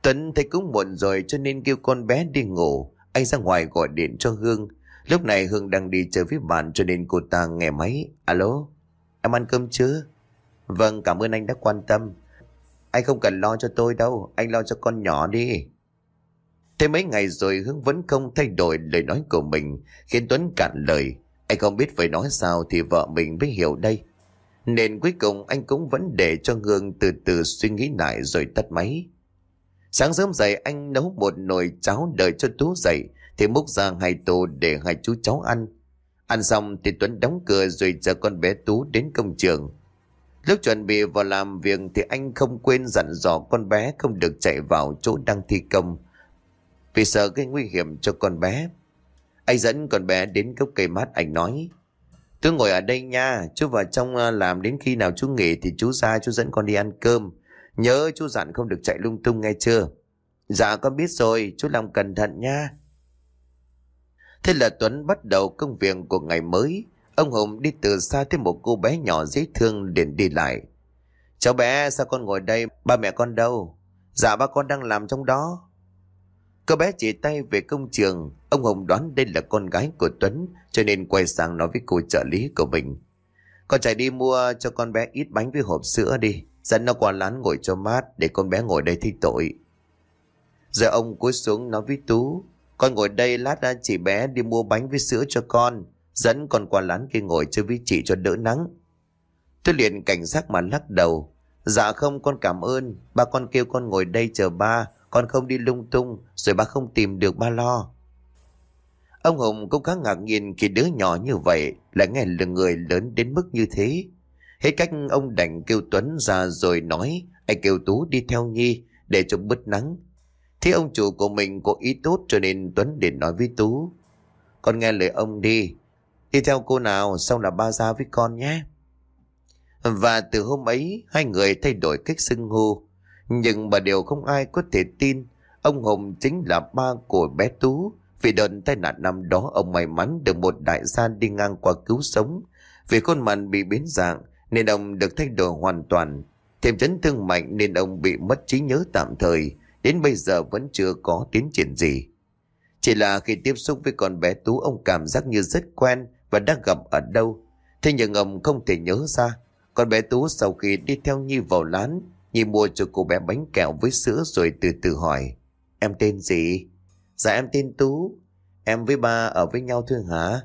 Tuấn thấy cũng muộn rồi cho nên kêu con bé đi ngủ. Anh ra ngoài gọi điện cho Hương. Lúc này Hương đang đi chơi với bạn cho nên cô ta nghe máy. Alo, em ăn cơm chưa? Vâng, cảm ơn anh đã quan tâm. Anh không cần lo cho tôi đâu, anh lo cho con nhỏ đi. Thế mấy ngày rồi Hương vẫn không thay đổi lời nói của mình, khiến Tuấn cạn lời. Anh không biết phải nói sao thì vợ mình mới hiểu đây. Nên cuối cùng anh cũng vẫn để cho Hương từ từ suy nghĩ lại rồi tắt máy. Sáng sớm dậy anh nấu một nồi cháo đợi cho Tú dậy thì múc ra 2 tô để 2 chú cháu ăn. Ăn xong thì Tuấn đóng cửa rồi chờ con bé Tú đến công trường. Lúc chuẩn bị vào làm việc thì anh không quên dặn dò con bé không được chạy vào chỗ đang thi công vì sợ gây nguy hiểm cho con bé. Anh dẫn con bé đến gốc cây mát, anh nói: Tú ngồi ở đây nha, chú vào trong làm đến khi nào chú nghỉ thì chú ra chú dẫn con đi ăn cơm. Nhớ chú dặn không được chạy lung tung nghe chưa? Dạ con biết rồi, chú làm cẩn thận nha. Thế là Tuấn bắt đầu công việc của ngày mới. Ông Hùng đi từ xa thấy một cô bé nhỏ dễ thương liền đi lại. Cháu bé, sao con ngồi đây, ba mẹ con đâu? Dạ ba con đang làm trong đó. Cô bé chỉ tay về công trường. Ông Hùng đoán đây là con gái của Tuấn cho nên quay sang nói với cô trợ lý của mình: Con chạy đi mua cho con bé ít bánh với hộp sữa đi, dẫn nó qua lán ngồi cho mát, để con bé ngồi đây thấy tội. Giờ ông cúi xuống nói với Tú: Con ngồi đây, lát chị bé đi mua bánh với sữa cho con, dẫn con qua lán kia ngồi chơi với chị cho đỡ nắng. Tôi liền cảnh giác mà lắc đầu: Dạ không, con cảm ơn, ba con kêu con ngồi đây chờ ba, con không đi lung tung rồi ba không tìm được ba lo. Ông Hùng cũng khá ngạc nhiên khi đứa nhỏ như vậy lại nghe là người lớn đến mức như thế. Hết cách ông đành kêu Tuấn ra rồi nói anh kêu Tú đi theo Nhi để cho bớt nắng. Thế ông chủ của mình có ý tốt cho nên Tuấn liền nói với Tú: Con nghe lời ông đi, đi theo cô nào xong là ba ra với con nhé. Và từ hôm ấy hai người thay đổi cách xưng hô. Nhưng mà điều không ai có thể tin, ông Hùng chính là ba của bé Tú. Vì đợt tai nạn năm đó ông may mắn được một đại gia đi ngang qua cứu sống. Vì khuôn mặt bị biến dạng nên ông được thay đổi hoàn toàn. Thêm chấn thương mạnh nên ông bị mất trí nhớ tạm thời. Đến bây giờ vẫn chưa có tiến triển gì. Chỉ là khi tiếp xúc với con bé Tú, ông cảm giác như rất quen và đã gặp ở đâu. Thế nhưng ông không thể nhớ ra. Con bé Tú sau khi đi theo Nhi vào lán, Nhi mua cho cô bé bánh kẹo với sữa rồi từ từ hỏi: Em tên gì? Dạ em tên Tú. Em với ba ở với nhau thôi hả?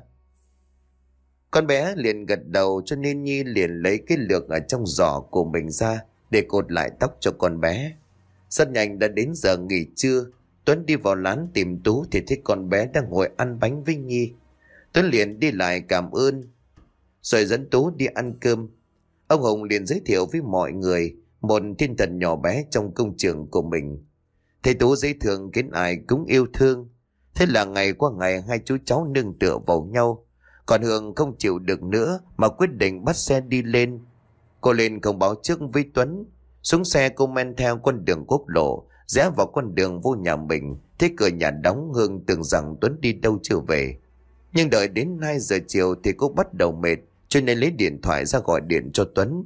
Con bé liền gật đầu cho nên Nhi liền lấy cái lược ở trong giỏ của mình ra để cột lại tóc cho con bé. Rất nhanh đã đến giờ nghỉ trưa. Tuấn đi vào lán tìm Tú thì thấy con bé đang ngồi ăn bánh với Nhi. Tuấn liền đi lại cảm ơn rồi dẫn Tú đi ăn cơm. Ông Hùng liền giới thiệu với mọi người một thiên thần nhỏ bé trong công trường của mình. Thầy Tú dễ thương khiến ai cũng yêu thương. Thế là ngày qua ngày hai chú cháu nương tựa vào nhau. Còn Hương không chịu được nữa mà quyết định bắt xe đi lên. Cô lên không báo trước với Tuấn. Xuống xe cô men theo con đường quốc lộ, rẽ vào con đường vô nhà mình. Thấy cửa nhà đóng, Hương tưởng rằng Tuấn đi đâu chưa về. Nhưng đợi đến 2 giờ chiều thì cô bắt đầu mệt cho nên lấy điện thoại ra gọi điện cho Tuấn.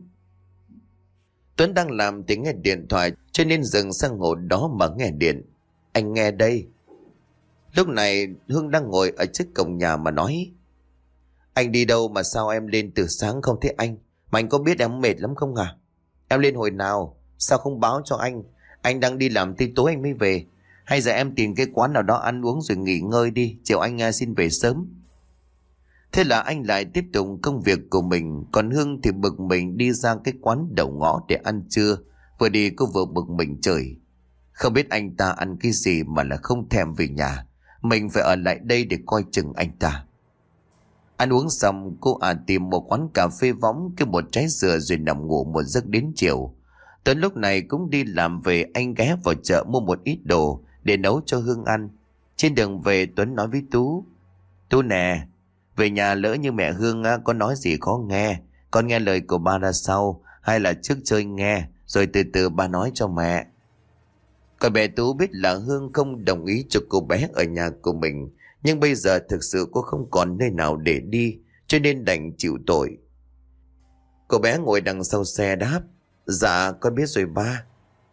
Tuấn đang làm thì nghe điện thoại cho nên dừng sang ngồi đó mà nghe điện. Anh nghe đây. Lúc này Hương đang ngồi ở trước cổng nhà mà nói: Anh đi đâu mà sao em lên từ sáng không thấy anh? Mà anh có biết em mệt lắm không à? Em lên hồi nào? Sao không báo cho anh? Anh đang đi làm tới tối anh mới về. Hay giờ em tìm cái quán nào đó ăn uống rồi nghỉ ngơi đi, chiều anh xin về sớm. Thế là anh lại tiếp tục công việc của mình. Còn Hương thì bực mình đi ra cái quán đầu ngõ để ăn trưa. Vừa đi cô vừa bực mình chửi: Không biết anh ta ăn cái gì mà là không thèm về nhà. Mình phải ở lại đây để coi chừng anh ta. Ăn uống xong cô tìm một quán cà phê võng, kêu một trái dừa rồi nằm ngủ một giấc đến chiều. Tuấn lúc này cũng đi làm về, anh ghé vào chợ mua một ít đồ để nấu cho Hương ăn. Trên đường về Tuấn nói với Tú: Tú nè, về nhà lỡ như mẹ Hương có nói gì khó nghe, con nghe lời của ba ra sau, hay là trước chơi nghe rồi từ từ ba nói cho mẹ. Còn mẹ Tú biết là Hương không đồng ý cho cô bé ở nhà của mình, nhưng bây giờ thực sự cô không còn nơi nào để đi cho nên đành chịu tội. Cô bé ngồi đằng sau xe đáp: Dạ con biết rồi ba.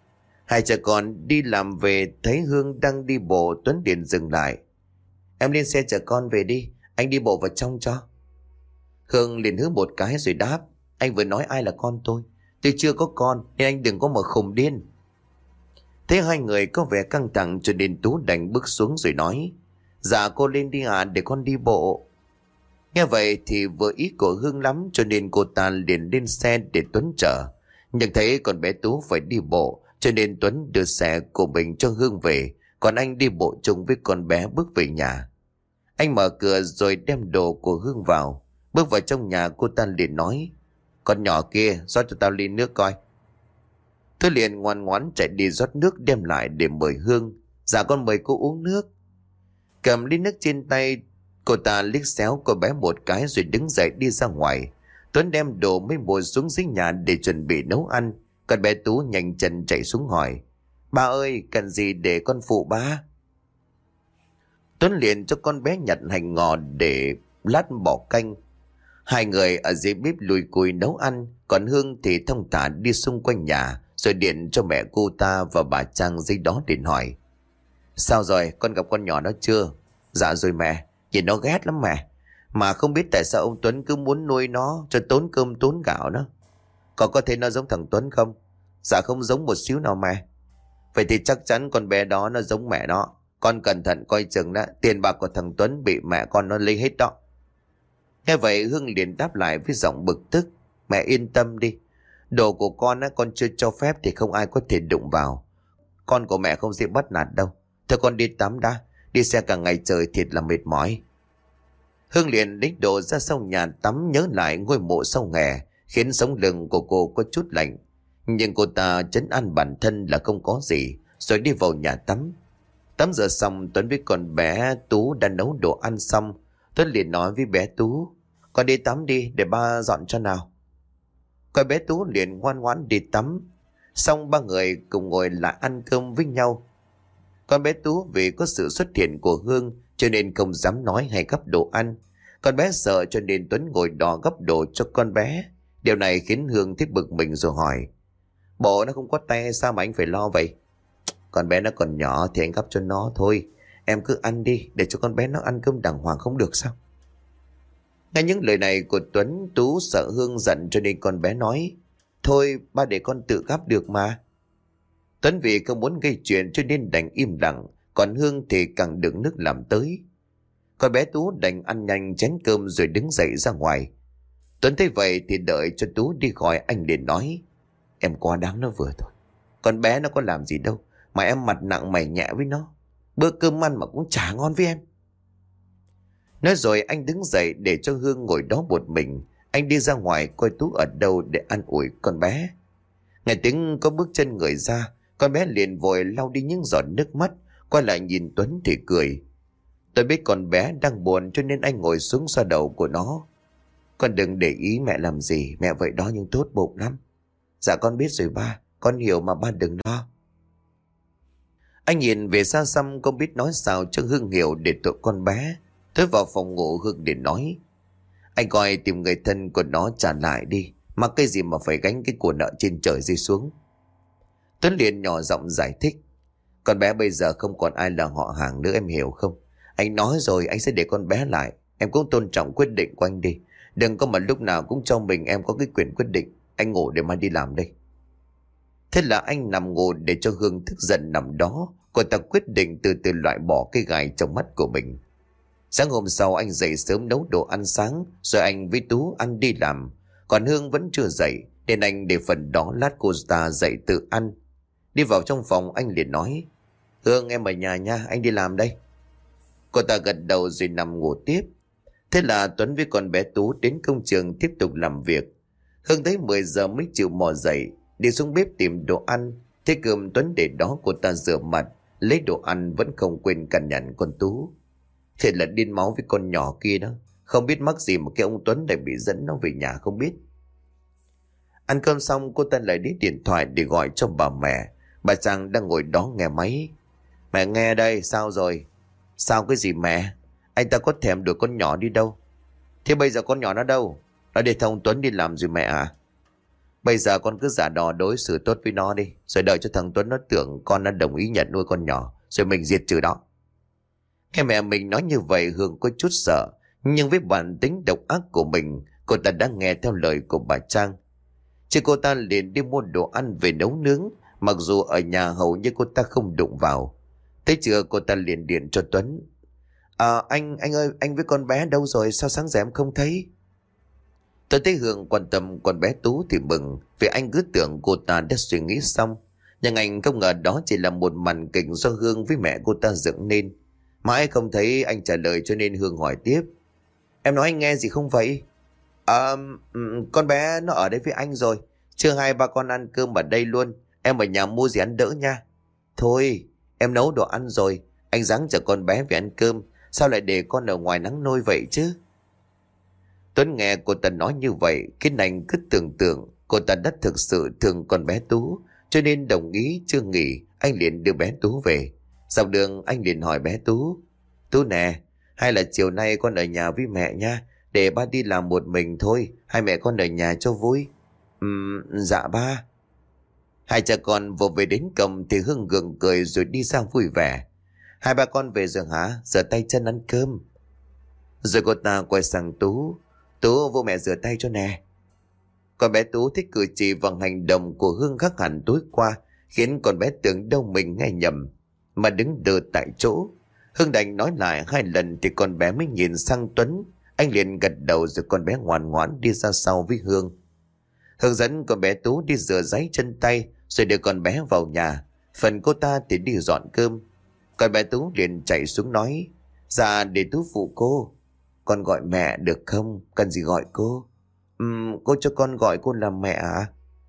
Hai cha con đi làm về thấy Hương đang đi bộ, Tuấn liền dừng lại. Em lên xe chở con về đi, anh đi bộ vào trong cho. Hương liền hứ một cái rồi đáp. Anh vừa nói ai là con tôi chưa có con nên anh đừng có mà khùng điên. Thế hai người có vẻ căng thẳng cho nên Tú đành bước xuống rồi nói. Dạ cô lên đi à, để con đi bộ. Nghe vậy thì vừa ý của Hương lắm cho nên cô ta liền lên xe để Tuấn chở. Nhưng thấy con bé Tú phải đi bộ cho nên Tuấn đưa xe của mình cho Hương về, còn anh đi bộ chung với con bé bước về nhà. Anh mở cửa rồi đem đồ của Hương vào. Bước vào trong nhà cô ta liền nói. Con nhỏ kia rót cho tao ly nước coi. Tôi liền ngoan ngoãn chạy đi rót nước đem lại để mời Hương. Dạ con mời cô uống nước. Cầm ly nước trên tay, cô ta liếc xéo cô bé một cái rồi đứng dậy đi ra ngoài. Tuấn đem đồ mới mua xuống dưới nhà để chuẩn bị nấu ăn. Con bé Tú nhanh chân chạy xuống hỏi. Ba ơi, cần gì để con phụ ba? Tuấn liền cho con bé nhặt hành ngò để lát bỏ canh. Hai người ở dưới bếp lùi cùi nấu ăn, còn Hương thì thong thả đi xung quanh nhà rồi điện cho mẹ cô ta và bà Trang dưới đó điện hỏi. Sao rồi, con gặp con nhỏ đó chưa? Dạ rồi mẹ, nhìn nó ghét lắm mẹ. Mà không biết tại sao ông Tuấn cứ muốn nuôi nó cho tốn cơm tốn gạo đó. Con có thấy nó giống thằng Tuấn không? Dạ không giống một xíu nào mẹ. Vậy thì chắc chắn con bé đó nó giống mẹ nó. Con cẩn thận coi chừng đó, tiền bạc của thằng Tuấn bị mẹ con nó lấy hết đó. Nghe vậy Hương liền đáp lại với giọng bực tức. Mẹ yên tâm đi, đồ của con á, con chưa cho phép thì không ai có thể đụng vào. Con của mẹ không dễ bắt nạt đâu. Thôi con đi tắm đã, đi xe cả ngày trời thiệt là mệt mỏi. Hương liền đích đồ ra sau nhà tắm, nhớ lại ngôi mộ sau nghè, khiến sống lưng của cô có chút lạnh. Nhưng cô ta trấn an bản thân là không có gì, rồi đi vào nhà tắm. Tắm rửa xong, Tuấn với con bé Tú đã nấu đồ ăn xong. Tuấn liền nói với bé Tú. Con đi tắm đi để ba dọn cho nào. Con bé Tú liền ngoan ngoãn đi tắm. Xong ba người cùng ngồi lại ăn cơm với nhau. Con bé Tú vì có sự xuất hiện của Hương cho nên không dám nói hay gấp đồ ăn. Con bé sợ cho nên Tuấn ngồi đó gấp đồ cho con bé. Điều này khiến Hương thấy bực mình rồi hỏi. Bộ nó không có tay sao mà anh phải lo vậy? Con bé nó còn nhỏ thì anh gấp cho nó thôi. Em cứ ăn đi, để cho con bé nó ăn cơm đàng hoàng không được sao? Nghe những lời này của Tuấn, Tú sợ Hương giận cho nên con bé nói. Thôi ba để con tự gấp được mà. Tuấn vì không muốn gây chuyện cho nên đành im lặng, còn Hương thì càng đựng nước làm tới. Con bé Tú đành ăn nhanh chén cơm rồi đứng dậy ra ngoài. Tuấn thấy vậy thì đợi cho Tú đi khỏi, anh liền nói. Em quá đáng nó vừa thôi. Con bé nó có làm gì đâu mà em mặt nặng mày nhẹ với nó. Bữa cơm ăn mà cũng chả ngon với em. Nói rồi anh đứng dậy để cho Hương ngồi đó một mình. Anh đi ra ngoài coi Tú ở đâu để an ủi con bé. Nghe tiếng có bước chân người ra, con bé liền vội lau đi những giọt nước mắt, quay lại nhìn Tuấn thì cười. Tôi biết con bé đang buồn cho nên anh ngồi xuống xoa đầu của nó. Con đừng để ý mẹ làm gì, mẹ vậy đó nhưng tốt bụng lắm. Dạ con biết rồi ba, con hiểu mà ba đừng lo. Anh nhìn về xa xăm không biết nói sao cho Hương hiểu để tụi con bé. Tới vào phòng ngủ Hương để nói. Anh coi tìm người thân của nó trả lại đi, mà cái gì mà phải gánh cái của nợ trên trời rơi xuống. Tuấn liền nhỏ giọng giải thích. Con bé bây giờ không còn ai là họ hàng nữa, em hiểu không? Anh nói rồi, anh sẽ để con bé lại. Em cũng tôn trọng quyết định của anh đi. Đừng có mà lúc nào cũng cho mình em có cái quyền quyết định. Anh ngủ để mai đi làm đây. Thế là anh nằm ngủ để cho Hương thức giận nằm đó. Cô ta quyết định từ từ loại bỏ cái gài trong mắt của mình. Sáng hôm sau anh dậy sớm nấu đồ ăn sáng, rồi anh với Tú ăn đi làm. Còn Hương vẫn chưa dậy nên anh để phần đó lát cô ta dậy tự ăn. Đi vào trong phòng anh liền nói. Hương em ở nhà nha, anh đi làm đây. Cô ta gật đầu rồi nằm ngủ tiếp. Thế là Tuấn với con bé Tú đến công trường tiếp tục làm việc. Hương thấy 10 giờ mới chịu mò dậy, đi xuống bếp tìm đồ ăn. Thế cơm Tuấn để đó, cô ta rửa mặt, lấy đồ ăn vẫn không quên cằn nhằn con Tú. Thiệt là điên máu với con nhỏ kia đó. Không biết mắc gì mà cái ông Tuấn lại bị dẫn nó về nhà không biết. Ăn cơm xong cô ta lại đi điện thoại để gọi cho bà mẹ. Bà Trang đang ngồi đó nghe máy. Mẹ nghe đây, sao rồi? Sao cái gì mẹ? Anh ta có thèm đuổi con nhỏ đi đâu? Thế bây giờ con nhỏ nó đâu? Nó để thằng Tuấn đi làm rồi mẹ à? Bây giờ con cứ giả đò đối xử tốt với nó đi, rồi đợi cho thằng Tuấn nó tưởng con đã đồng ý nhận nuôi con nhỏ, rồi mình diệt trừ nó. Nghe mẹ mình nói như vậy, Hương có chút sợ, nhưng với bản tính độc ác của mình, cô ta đã nghe theo lời của bà Trang. Chứ cô ta liền đi mua đồ ăn về nấu nướng, mặc dù ở nhà hầu như cô ta không đụng vào. Thế chưa cô ta liền điện cho Tuấn. Anh ơi, anh với con bé đâu rồi, sao sáng giờ em không thấy? Tôi thấy Hương quan tâm con bé Tú thì mừng, vì anh cứ tưởng cô ta đã suy nghĩ xong. Nhưng anh không ngờ đó chỉ là một màn kịch do Hương với mẹ cô ta dựng nên. Mãi không thấy anh trả lời, cho nên Hương hỏi tiếp. Em nói anh nghe gì không vậy? Con bé nó ở đây với anh rồi. Trưa hai ba con ăn cơm ở đây luôn. Em ở nhà mua gì ăn đỡ nha. Thôi, em nấu đồ ăn rồi. Anh ráng chờ con bé về ăn cơm. Sao lại để con ở ngoài nắng nôi vậy chứ? Tuấn nghe cô ta nói như vậy, khiến anh cứ tưởng tượng cô ta đã thực sự thương con bé Tú, cho nên đồng ý. Chưa nghỉ, anh liền đưa bé Tú về. Dọc đường anh liền hỏi bé Tú. Tú nè, hay là chiều nay con ở nhà với mẹ nha, để ba đi làm một mình thôi, hai mẹ con ở nhà cho vui. Dạ ba. Hai cha con vừa về đến cổng thì Hương gượng cười rồi đi ra vui vẻ. Hai ba con về rồi hả? Rửa tay chân ăn cơm. Rồi cô ta quay sang Tú. Tú vô mẹ rửa tay cho nè. Con bé Tú thích cử chỉ và hành động của Hương khác hẳn tối qua, khiến con bé tưởng đâu mình nghe nhầm, mà đứng đờ tại chỗ. Hương đành nói lại 2 lần thì con bé mới nhìn sang Tuấn. Anh liền gật đầu rồi con bé ngoan ngoãn đi ra sau với Hương. Hương dẫn con bé Tú đi rửa ráy chân tay rồi đưa con bé vào nhà. Phần cô ta thì đi dọn cơm. Con bé Tú liền chạy xuống nói. Dạ để Tú phụ cô. Con gọi mẹ được không? Cần gì gọi cô? Cô cho con gọi cô là mẹ à?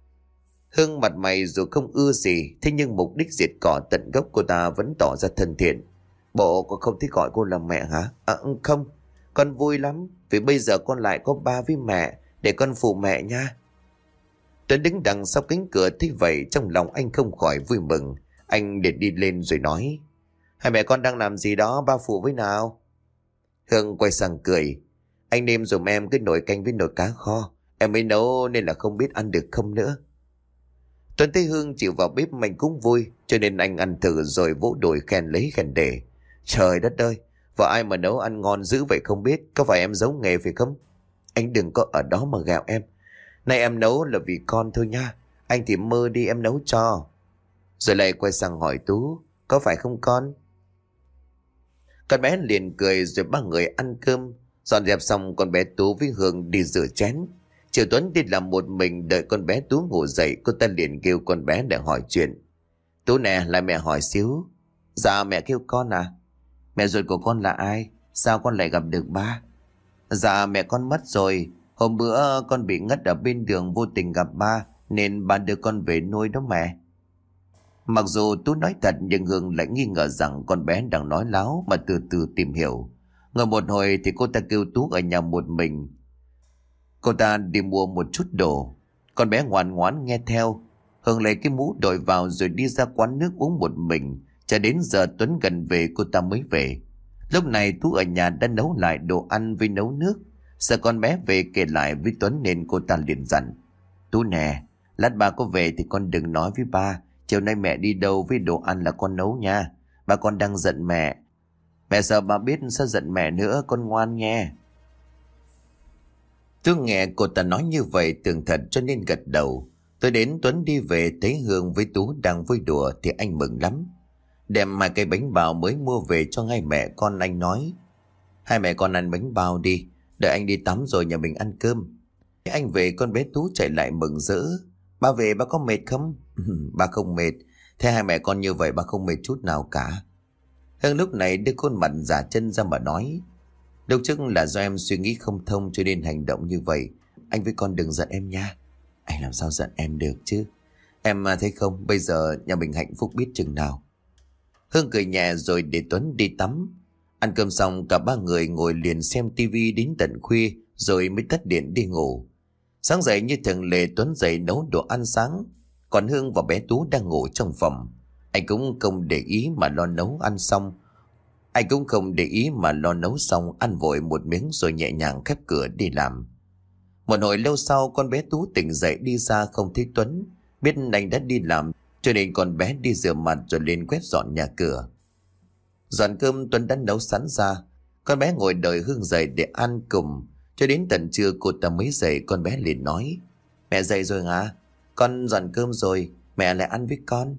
Hương mặt mày dù không ưa gì, thế nhưng mục đích diệt cỏ tận gốc cô ta vẫn tỏ ra thân thiện. Bộ con không thích gọi cô là mẹ hả? Không, con vui lắm, vì bây giờ con lại có ba với mẹ, để con phụ mẹ nha. Tuấn đứng đằng sau cánh cửa thấy vậy, trong lòng anh không khỏi vui mừng. Anh để đi lên rồi nói. Hai mẹ con đang làm gì đó, ba phụ với nào? Hương quay sang cười. Anh nêm dùm em cái nồi canh với nồi cá kho, em mới nấu nên là không biết ăn được không nữa. Tuấn thấy Hương chịu vào bếp mình cũng vui, cho nên anh ăn thử rồi vỗ đùi khen lấy khen để. Trời đất ơi, vợ ai mà nấu ăn ngon dữ vậy không biết, có phải em giấu nghề phải không? Anh đừng có ở đó mà gạo em. Nay em nấu là vì con thôi nha, anh thì mơ đi em nấu cho. Rồi lại quay sang hỏi Tú, có phải không con? Con bé liền cười rồi ba người ăn cơm. Dọn dẹp xong con bé Tú với Hương đi rửa chén. Chiều Tuấn đi làm một mình, đợi con bé Tú ngủ dậy, cô ta liền kêu con bé để hỏi chuyện. Tú nè, lại mẹ hỏi xíu. Dạ mẹ kêu con à? Mẹ ruột của con là ai? Sao con lại gặp được ba? Dạ mẹ con mất rồi. Hôm bữa con bị ngất ở bên đường, vô tình gặp ba, nên ba đưa con về nuôi đó mẹ. Mặc dù Tú nói thật, nhưng Hương lại nghi ngờ rằng con bé đang nói láo, mà từ từ tìm hiểu. Ngồi một hồi thì cô ta kêu Tú ở nhà một mình. Cô ta đi mua một chút đồ. Con bé ngoan ngoãn nghe theo. Hương lấy cái mũ đội vào rồi đi ra quán nước uống một mình. Cho đến giờ Tuấn gần về cô ta mới về. Lúc này Tú ở nhà đã nấu lại đồ ăn với nấu nước. Sợ con bé về kể lại với Tuấn nên cô ta liền dặn. Tú nè, lát ba có về thì con đừng nói với ba. Chiều nay mẹ đi đâu với đồ ăn là con nấu nha. Ba con đang giận mẹ. Mẹ sợ ba biết sao giận mẹ nữa, con ngoan nghe. Tôi nghe cô ta nói như vậy tưởng thật cho nên gật đầu. Tôi đến Tuấn đi về thấy Hương với Tú đang vui đùa thì anh mừng lắm. Đem 2 cái bánh bao mới mua về cho hai mẹ con, anh nói. Hai mẹ con ăn bánh bao đi, đợi anh đi tắm rồi nhà mình ăn cơm. Anh về con bé Tú chạy lại mừng rỡ. Ba về ba có mệt không? Ba không mệt. Thế hai mẹ con như vậy ba không mệt chút nào cả. Hương lúc này đưa khuôn mặt giả chân ra mà nói. Lúc trước là do em suy nghĩ không thông cho nên hành động như vậy. Anh với con đừng giận em nha. Anh làm sao giận em được chứ? Em thấy không, bây giờ nhà mình hạnh phúc biết chừng nào. Hương cười nhẹ rồi để Tuấn đi tắm. Ăn cơm xong cả ba người ngồi liền xem tivi đến tận khuya rồi mới tắt điện đi ngủ. Sáng dậy như thường lệ Tuấn dậy nấu đồ ăn sáng. Còn Hương và bé Tú đang ngủ trong phòng. Anh cũng không để ý mà lo nấu ăn xong. Ăn vội một miếng rồi nhẹ nhàng khép cửa đi làm. Một hồi lâu sau, con bé Tú tỉnh dậy đi ra không thấy Tuấn. Biết anh đã đi làm cho nên con bé đi rửa mặt rồi lên quét dọn nhà cửa. Dọn cơm Tuấn đã nấu sẵn ra. Con bé ngồi đợi Hương dậy để ăn cùng. Cho đến tận trưa cô ta mới dậy. Con bé liền nói: Mẹ dậy rồi hả? Con dọn cơm rồi, mẹ lại ăn với con.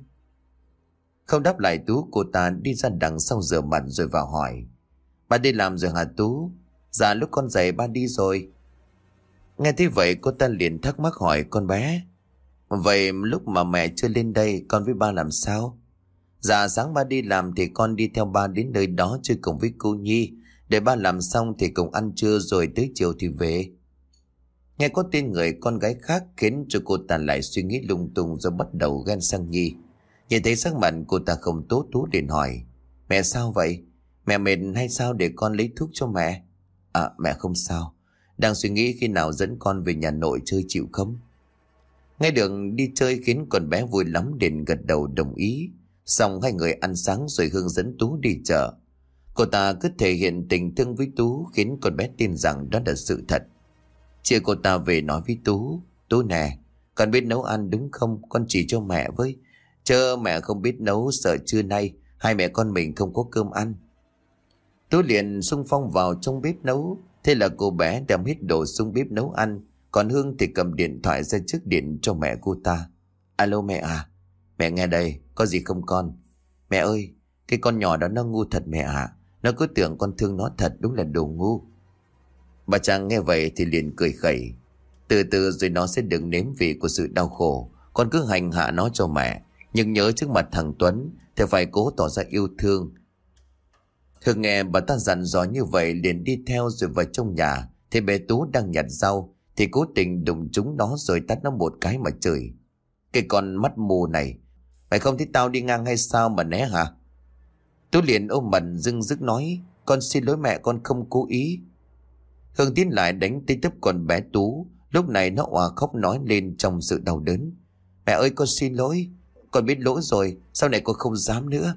Không đáp lại Tú, cô ta đi ra đằng sau rửa mặt rồi vào hỏi: Ba đi làm rồi hả Tú? Dạ lúc con dậy ba đi rồi. Nghe thế vậy cô ta liền thắc mắc hỏi con bé: Vậy lúc mà mẹ chưa lên đây con với ba làm sao? Dạ sáng ba đi làm thì con đi theo ba đến nơi đó chơi cùng với cô Nhi. Để ba làm xong thì cùng ăn trưa rồi tới chiều thì về. Nghe có tên người con gái khác khiến cho cô ta lại suy nghĩ lung tung rồi bắt đầu ghen sang Nhi. Nhìn thấy sắc mặt cô ta không tốt, Tú liền hỏi: Mẹ sao vậy? Mẹ mệt hay sao để con lấy thuốc cho mẹ? À mẹ không sao. Đang suy nghĩ khi nào dẫn con về nhà nội chơi chịu không? Nghe được đi chơi khiến con bé vui lắm liền gật đầu đồng ý. Xong hai người ăn sáng rồi Hương dẫn Tú đi chợ. Cô ta cứ thể hiện tình thương với Tú khiến con bé tin rằng đó là sự thật. Chị cô ta về nói với Tú: Tú nè, con biết nấu ăn đúng không? Con chỉ cho mẹ với. Chớ mẹ không biết nấu sợ trưa nay hai mẹ con mình không có cơm ăn. Tú liền xung phong vào trong bếp nấu. Thế là cô bé đem hết đồ xuống bếp nấu ăn. Còn Hương thì cầm điện thoại ra trước điện cho mẹ cô ta. Alo mẹ à? Mẹ nghe đây, có gì không con? Mẹ ơi, cái con nhỏ đó nó ngu thật mẹ ạ. Nó cứ tưởng con thương nó thật, đúng là đồ ngu. Bà Trang nghe vậy thì liền cười khẩy. Từ từ rồi nó sẽ được nếm vị của sự đau khổ. Con cứ hành hạ nó cho mẹ. Nhưng nhớ trước mặt thằng Tuấn thì phải cố tỏ ra yêu thương. Hương nghe bà ta dặn dò như vậy liền đi theo rồi vào trong nhà. Thì bé Tú đang nhặt rau thì cố tình đụng trúng nó rồi tát nó một cái mà chửi: Cái con mắt mù này, mày không thấy tao đi ngang hay sao mà né hả? Tú liền ôm mặt dưng dứt nói: Con xin lỗi mẹ, con không cố ý. Hương tiến lại đánh tới tấp con bé Tú. Lúc này nó òa khóc nói lên trong sự đau đớn: Mẹ ơi con xin lỗi, con biết lỗi rồi, sau này con không dám nữa.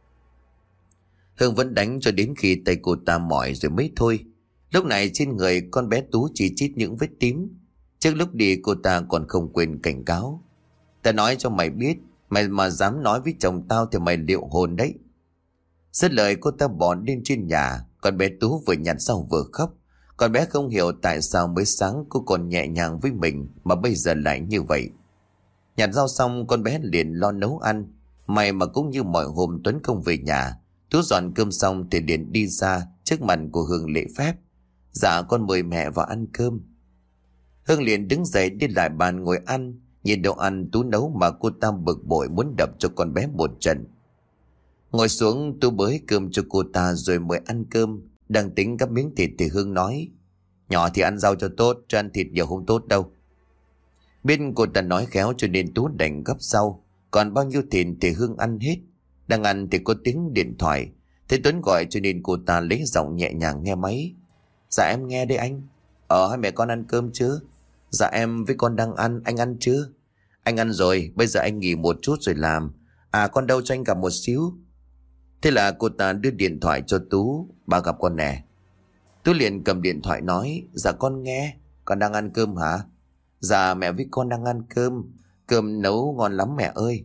Hương vẫn đánh cho đến khi tay cô ta mỏi rồi mới thôi. Lúc này trên người con bé Tú chỉ chít những vết tím. Trước lúc đi cô ta còn không quên cảnh cáo: Ta nói cho mày biết, mày mà dám nói với chồng tao thì mày liệu hồn đấy. Dứt lời cô ta bỏ lên trên nhà. Con bé Tú vừa nhặt rau vừa khóc. Con bé không hiểu tại sao mới sáng cô còn nhẹ nhàng với mình mà bây giờ lại như vậy. Nhặt rau xong con bé liền lo nấu ăn. May mà cũng như mọi hôm Tuấn không về nhà. Tú dọn cơm xong thì liền đi ra trước mặt của Hương lễ phép: Dạ con mời mẹ vào ăn cơm. Hương liền đứng dậy đi lại bàn ngồi ăn. Nhìn đồ ăn Tú nấu mà cô ta bực bội muốn đập cho con bé một trận. Ngồi xuống Tú bới cơm cho cô ta rồi mời ăn cơm. Đang tính gắp miếng thịt thì Hương nói: Nhỏ thì ăn rau cho tốt, cho ăn thịt nhiều không tốt đâu. Biết cô ta nói khéo cho nên Tú đành gắp rau. Còn bao nhiêu thịt thì Hương ăn hết. Đang ăn thì có tiếng điện thoại. Thấy Tuấn gọi cho nên cô ta lấy giọng nhẹ nhàng nghe máy: Dạ em nghe đây anh. Hai mẹ con ăn cơm chưa? Dạ em với con đang ăn, anh ăn chưa? Anh ăn rồi, bây giờ anh nghỉ một chút rồi làm. À con đâu cho anh gặp một xíu. Thế là cô ta đưa điện thoại cho Tú: Bà gặp con nè. Tú liền cầm điện thoại nói: Dạ con nghe. Con đang ăn cơm hả? Dạ mẹ với con đang ăn cơm. Cơm nấu ngon lắm mẹ ơi.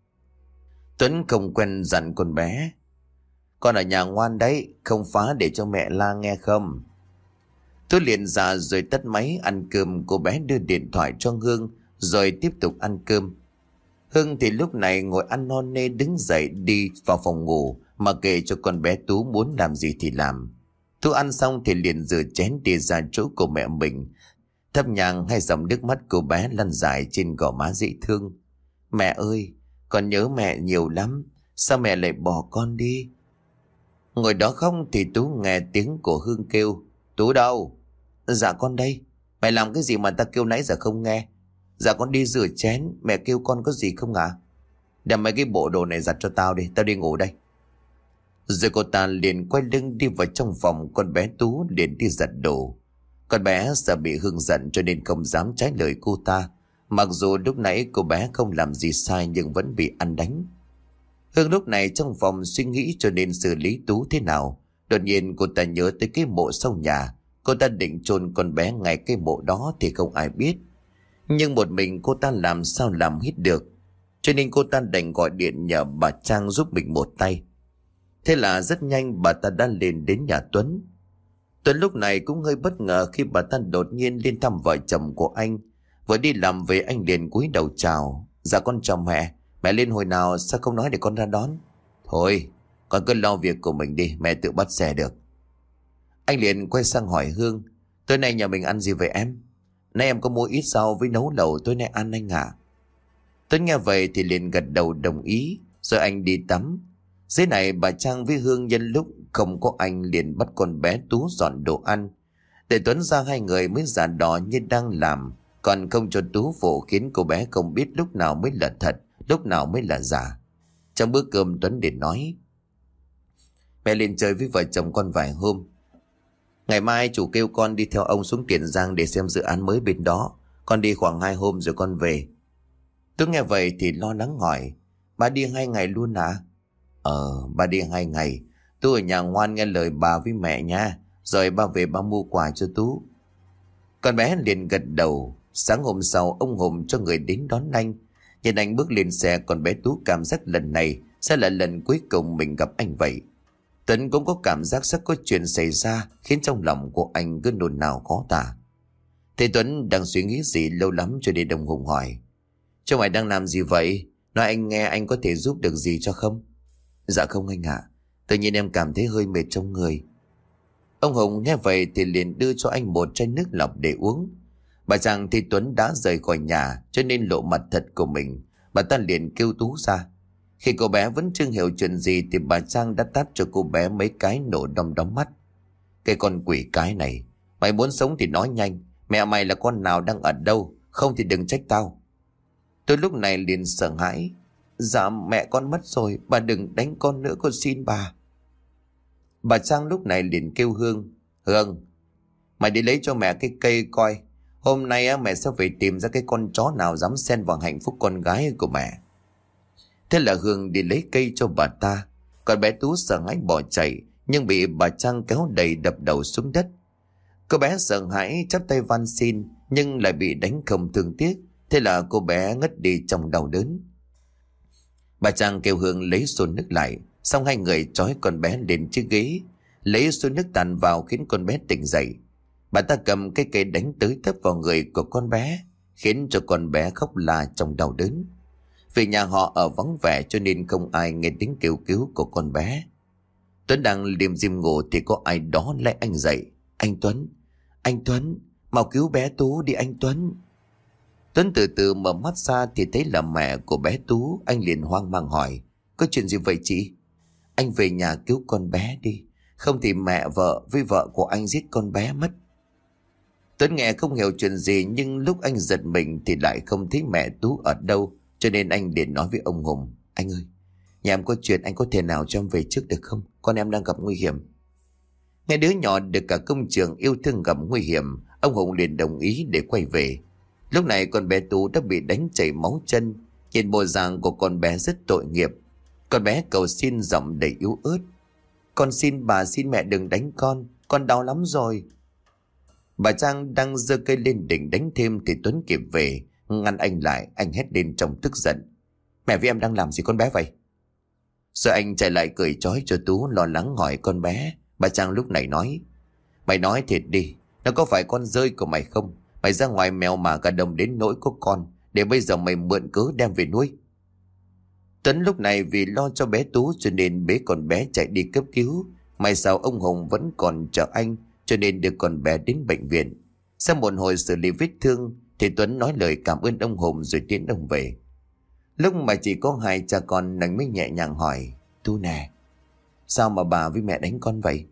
Tuấn không quen dặn con bé: Con ở nhà ngoan đấy, không phá để cho mẹ la nghe không? Tú liền ra rồi tắt máy ăn cơm. Cô bé đưa điện thoại cho Hương rồi tiếp tục ăn cơm. Hương thì lúc này ngồi ăn non nê đứng dậy đi vào phòng ngủ mà kệ cho con bé Tú muốn làm gì thì làm. Tú ăn xong thì liền rửa chén đi ra chỗ của mẹ mình. Thắp nhang hai dòng nước mắt cô bé lăn dài trên gò má dễ thương. Mẹ ơi, con nhớ mẹ nhiều lắm. Sao mẹ lại bỏ con đi? Ngồi đó không thì Tú nghe tiếng của Hương kêu: Tú đâu? Dạ con đây. Mày làm cái gì mà ta kêu nãy giờ không nghe? Dạ con đi rửa chén. Mẹ kêu con có gì không ạ? Đem mấy cái bộ đồ này giặt cho tao đi, tao đi ngủ đây. Rồi cô ta liền quay lưng đi vào trong phòng. Con bé Tú liền đi giặt đồ. Con bé sợ bị Hương giận cho nên không dám trái lời cô ta. Mặc dù lúc nãy cô bé không làm gì sai nhưng vẫn bị ăn đánh. Hương lúc này trong phòng suy nghĩ cho nên xử lý Tú thế nào. Đột nhiên cô ta nhớ tới cái mộ sau nhà. Cô ta định chôn con bé ngay cái mộ đó thì không ai biết. Nhưng một mình cô ta làm sao làm hết được, cho nên cô ta đành gọi điện nhờ bà Trang giúp mình một tay. Thế là rất nhanh bà ta đã lên đến nhà Tuấn. Tuấn lúc này cũng hơi bất ngờ khi bà ta đột nhiên lên thăm vợ chồng của anh. Vừa đi làm về anh liền cúi đầu chào. Dạ con chào mẹ. Mẹ lên hồi nào sao không nói để con ra đón? Thôi con cứ lo việc của mình đi, mẹ tự bắt xe được. Anh liền quay sang hỏi Hương. Tối nay nhà mình ăn gì vậy em? Nay em có mua ít rau với nấu lẩu tối nay ăn anh ạ. Tuấn nghe vậy thì liền gật đầu đồng ý. Rồi anh đi tắm. Dưới này bà Trang với Hương nhân lúc không có anh liền bắt con bé Tú dọn đồ ăn. Để Tuấn ra hai người mới giả đò như đang làm, còn không cho Tú phụ, khiến cô bé không biết lúc nào mới là thật, lúc nào mới là giả. Trong bữa cơm Tuấn liền nói: Mẹ lên chơi với vợ chồng con vài hôm. Ngày mai chủ kêu con đi theo ông xuống Tiền Giang để xem dự án mới bên đó. Con đi khoảng 2 hôm rồi con về. Tôi nghe vậy thì lo lắng hỏi: Bà đi 2 ngày luôn à? Bà đi 2 ngày. Tôi ở nhà ngoan nghe lời bà với mẹ nha. Rồi ba về ba mua quà cho Tú. Con bé liền gật đầu. Sáng hôm sau ông Hùng cho người đến đón anh. Nhìn anh bước lên xe, con bé Tú cảm giác lần này sẽ là lần cuối cùng mình gặp anh vậy. Tuấn cũng có cảm giác sắp có chuyện xảy ra, khiến trong lòng của anh cứ nôn nao khó tả. Thế Tuấn đang suy nghĩ gì lâu lắm cho đến ông Hùng hỏi: Cho mày đang làm gì vậy? Nói anh nghe, anh có thể giúp được gì cho không? Dạ không anh ạ. Tự nhiên em cảm thấy hơi mệt trong người. Ông Hùng nghe vậy thì liền đưa cho anh một chai nước lọc để uống. Bà Trang thì Tuấn đã rời khỏi nhà, cho nên lộ mặt thật của mình. Bà ta liền kêu Tú ra. Khi cô bé vẫn chưa hiểu chuyện gì thì bà Trang đã tát cho cô bé mấy cái nổ đom đóm mắt. Cái con quỷ cái này, mày muốn sống thì nói nhanh. Mẹ mày là con nào đang ở đâu, không thì đừng trách tao. Tôi lúc này liền sợ hãi. Dạ mẹ con mất rồi, bà đừng đánh con nữa, con xin bà. Bà Trang lúc này liền kêu Hương: Hương, mày đi lấy cho mẹ cái cây coi. Hôm nay mẹ sẽ phải tìm ra cái con chó nào dám xen vào hạnh phúc con gái của mẹ. Thế là Hương đi lấy cây cho bà ta. Còn bé Tú sợ hãi bỏ chạy, nhưng bị bà Trang kéo đầy đập đầu xuống đất. Cô bé sợ hãi chắp tay van xin, nhưng lại bị đánh không thương tiếc. Thế là cô bé ngất đi trong đau đớn. Bà Trang kêu Hương lấy xô nước lại. Xong hai người trói con bé lên chiếc ghế, lấy xô nước tàn vào khiến con bé tỉnh dậy. Bà ta cầm cái cây đánh tới tấp vào người của con bé, khiến cho con bé khóc la trong đau đớn. Vì nhà họ ở vắng vẻ cho nên không ai nghe tiếng kêu cứu của con bé. Tuấn đang liêm diêm ngủ thì có ai đó lại anh dậy. Anh Tuấn, mau cứu bé Tú đi anh Tuấn. Tuấn từ từ mở mắt ra thì thấy là mẹ của bé Tú. Anh liền hoang mang hỏi: Có chuyện gì vậy chị? Anh về nhà cứu con bé đi, không thì mẹ với vợ của anh giết con bé mất. Tuấn nghe không hiểu chuyện gì, nhưng lúc anh giật mình thì lại không thấy mẹ Tú ở đâu, cho nên anh liền nói với ông Hùng: Anh ơi, nhà em có chuyện, anh có thể nào cho em về trước được không? Con em đang gặp nguy hiểm. Nghe đứa nhỏ được cả công trường yêu thương gặp nguy hiểm, ông Hùng liền đồng ý để quay về. Lúc này con bé Tú đã bị đánh chảy máu chân. Nhìn bộ dạng của con bé rất tội nghiệp. Con bé cầu xin giọng đầy yếu ớt: Con xin bà, xin mẹ đừng đánh con đau lắm rồi. Bà Trang đang giơ cây lên định đánh thêm thì Tuấn kịp về, ngăn anh lại. Anh hét lên trong tức giận: Mẹ với em đang làm gì con bé vậy? Rồi anh chạy lại cười trói cho Tú, lo lắng hỏi con bé. Bà Trang lúc này nói: Mày nói thiệt đi, nó có phải con rơi của mày không? Mày ra ngoài mèo mà cả đồng đến nỗi có con, để bây giờ mày mượn cớ đem về nuôi. Tuấn lúc này vì lo cho bé Tú cho nên bế con bé chạy đi cấp cứu. May sao ông Hùng vẫn còn chờ anh, cho nên đưa con bé đến bệnh viện. Sau một hồi xử lý vết thương thì Tuấn nói lời cảm ơn ông Hùng rồi tiễn ông về. Lúc mà chỉ có hai cha con, anh mới nhẹ nhàng hỏi: Tú nè, sao mà bà với mẹ đánh con vậy?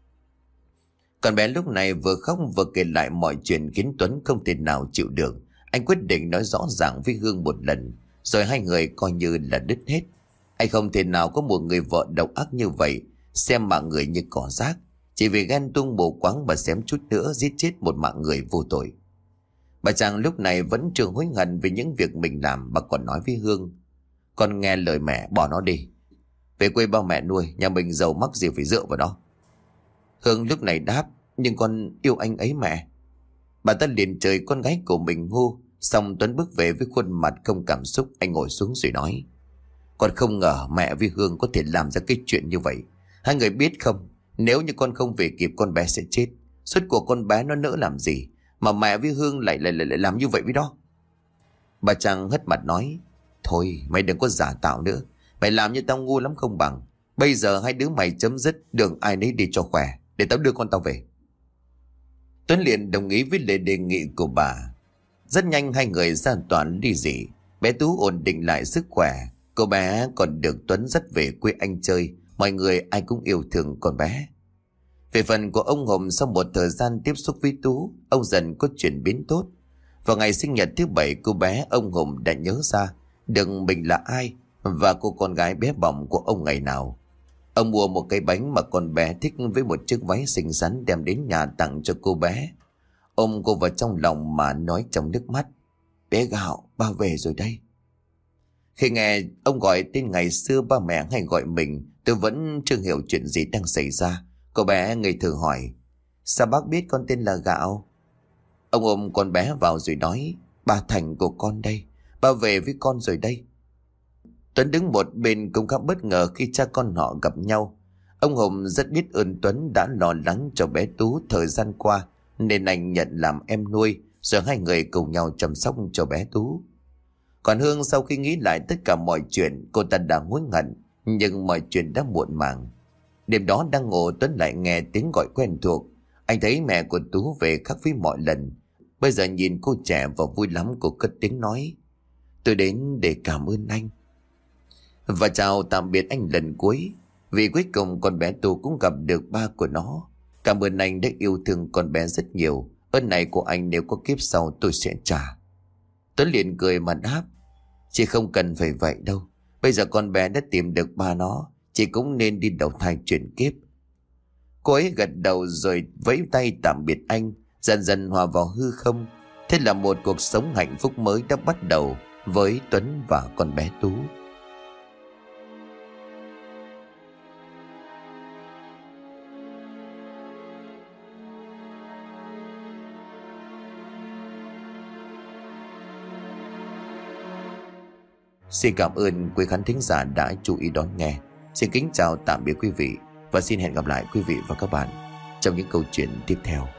Con bé lúc này vừa khóc vừa kể lại mọi chuyện khiến Tuấn không thể nào chịu được. Anh quyết định nói rõ ràng với Hương một lần, rồi hai người coi như là đứt hết. Anh không thể nào có một người vợ độc ác như vậy, xem mạng người như cỏ rác, chỉ vì ghen tuông mù quáng mà xém chút nữa giết chết một mạng người vô tội. Bà Trang lúc này vẫn chưa hối hận vì những việc mình làm. Bà còn nói với Hương: Con nghe lời mẹ, bỏ nó đi, về quê ba mẹ nuôi, nhà mình giàu mắc gì phải dựa vào nó. Hương lúc này đáp: Nhưng con yêu anh ấy mẹ. Bà ta liền trời con gái của mình hô. Xong Tuấn bước về với khuôn mặt không cảm xúc. Anh ngồi xuống rồi nói: Con không ngờ mẹ với Hương có thể làm ra cái chuyện như vậy. Hai người biết không, nếu như con không về kịp con bé sẽ chết. Suốt của con bé nó nỡ làm gì mà mẹ với Hương lại làm như vậy với đó. Bà Trang hất mặt nói: Thôi mày đừng có giả tạo nữa. Mày làm như tao ngu lắm không bằng. Bây giờ hai đứa mày chấm dứt, đường ai nấy đi cho khỏe, để tao đưa con tao về. Tuấn liền đồng ý với lời đề nghị của bà. Rất nhanh hai người ra toàn ly dị. Bé Tú ổn định lại sức khỏe. Cô bé còn được Tuấn dắt về quê anh chơi. Mọi người ai cũng yêu thương con bé. Về phần của ông Hùng, sau một thời gian tiếp xúc với Tú, ông dần có chuyển biến tốt. Vào ngày sinh nhật thứ 7 cô bé, ông Hùng đã nhớ ra được mình là ai và cô con gái bé bỏng của ông ngày nào. Ông mua một cái bánh mà con bé thích với một chiếc váy xinh xắn đem đến nhà tặng cho cô bé. Ôm cô vào trong lòng mà nói trong nước mắt: Bé Gạo, ba về rồi đây. Khi nghe ông gọi tên ngày xưa ba mẹ hay gọi mình, tôi vẫn chưa hiểu chuyện gì đang xảy ra. Cô bé ngây thơ hỏi: Sao bác biết con tên là Gạo? Ông ôm con bé vào rồi nói: Ba Thành của con đây, ba về với con rồi đây. Tuấn đứng một bên cũng khá bất ngờ khi cha con họ gặp nhau. Ông Hùng rất biết ơn Tuấn đã lo lắng cho bé Tú thời gian qua, nên anh nhận làm em nuôi, rồi hai người cùng nhau chăm sóc cho bé Tú. Còn Hương, sau khi nghĩ lại tất cả mọi chuyện, cô ta đã hối hận, nhưng mọi chuyện đã muộn màng. Đêm đó đang ngủ, Tuấn lại nghe tiếng gọi quen thuộc. Anh thấy mẹ của Tú về khác với mọi lần. Bây giờ nhìn cô trẻ và vui lắm, cô cất tiếng nói: Tôi đến để cảm ơn anh. Và chào tạm biệt anh lần cuối. Vì cuối cùng con bé Tú cũng gặp được ba của nó. Cảm ơn anh đã yêu thương con bé rất nhiều. Ơn này của anh nếu có kiếp sau tôi sẽ trả. Tuấn liền cười mà đáp: Chị không cần phải vậy đâu. Bây giờ con bé đã tìm được ba nó, chị cũng nên đi đầu thai chuyển kiếp. Cô ấy gật đầu rồi vẫy tay tạm biệt anh, dần dần hòa vào hư không. Thế là một cuộc sống hạnh phúc mới đã bắt đầu với Tuấn và con bé Tú. Xin cảm ơn quý khán thính giả đã chú ý đón nghe. Xin kính chào tạm biệt quý vị và xin hẹn gặp lại quý vị và các bạn trong những câu chuyện tiếp theo.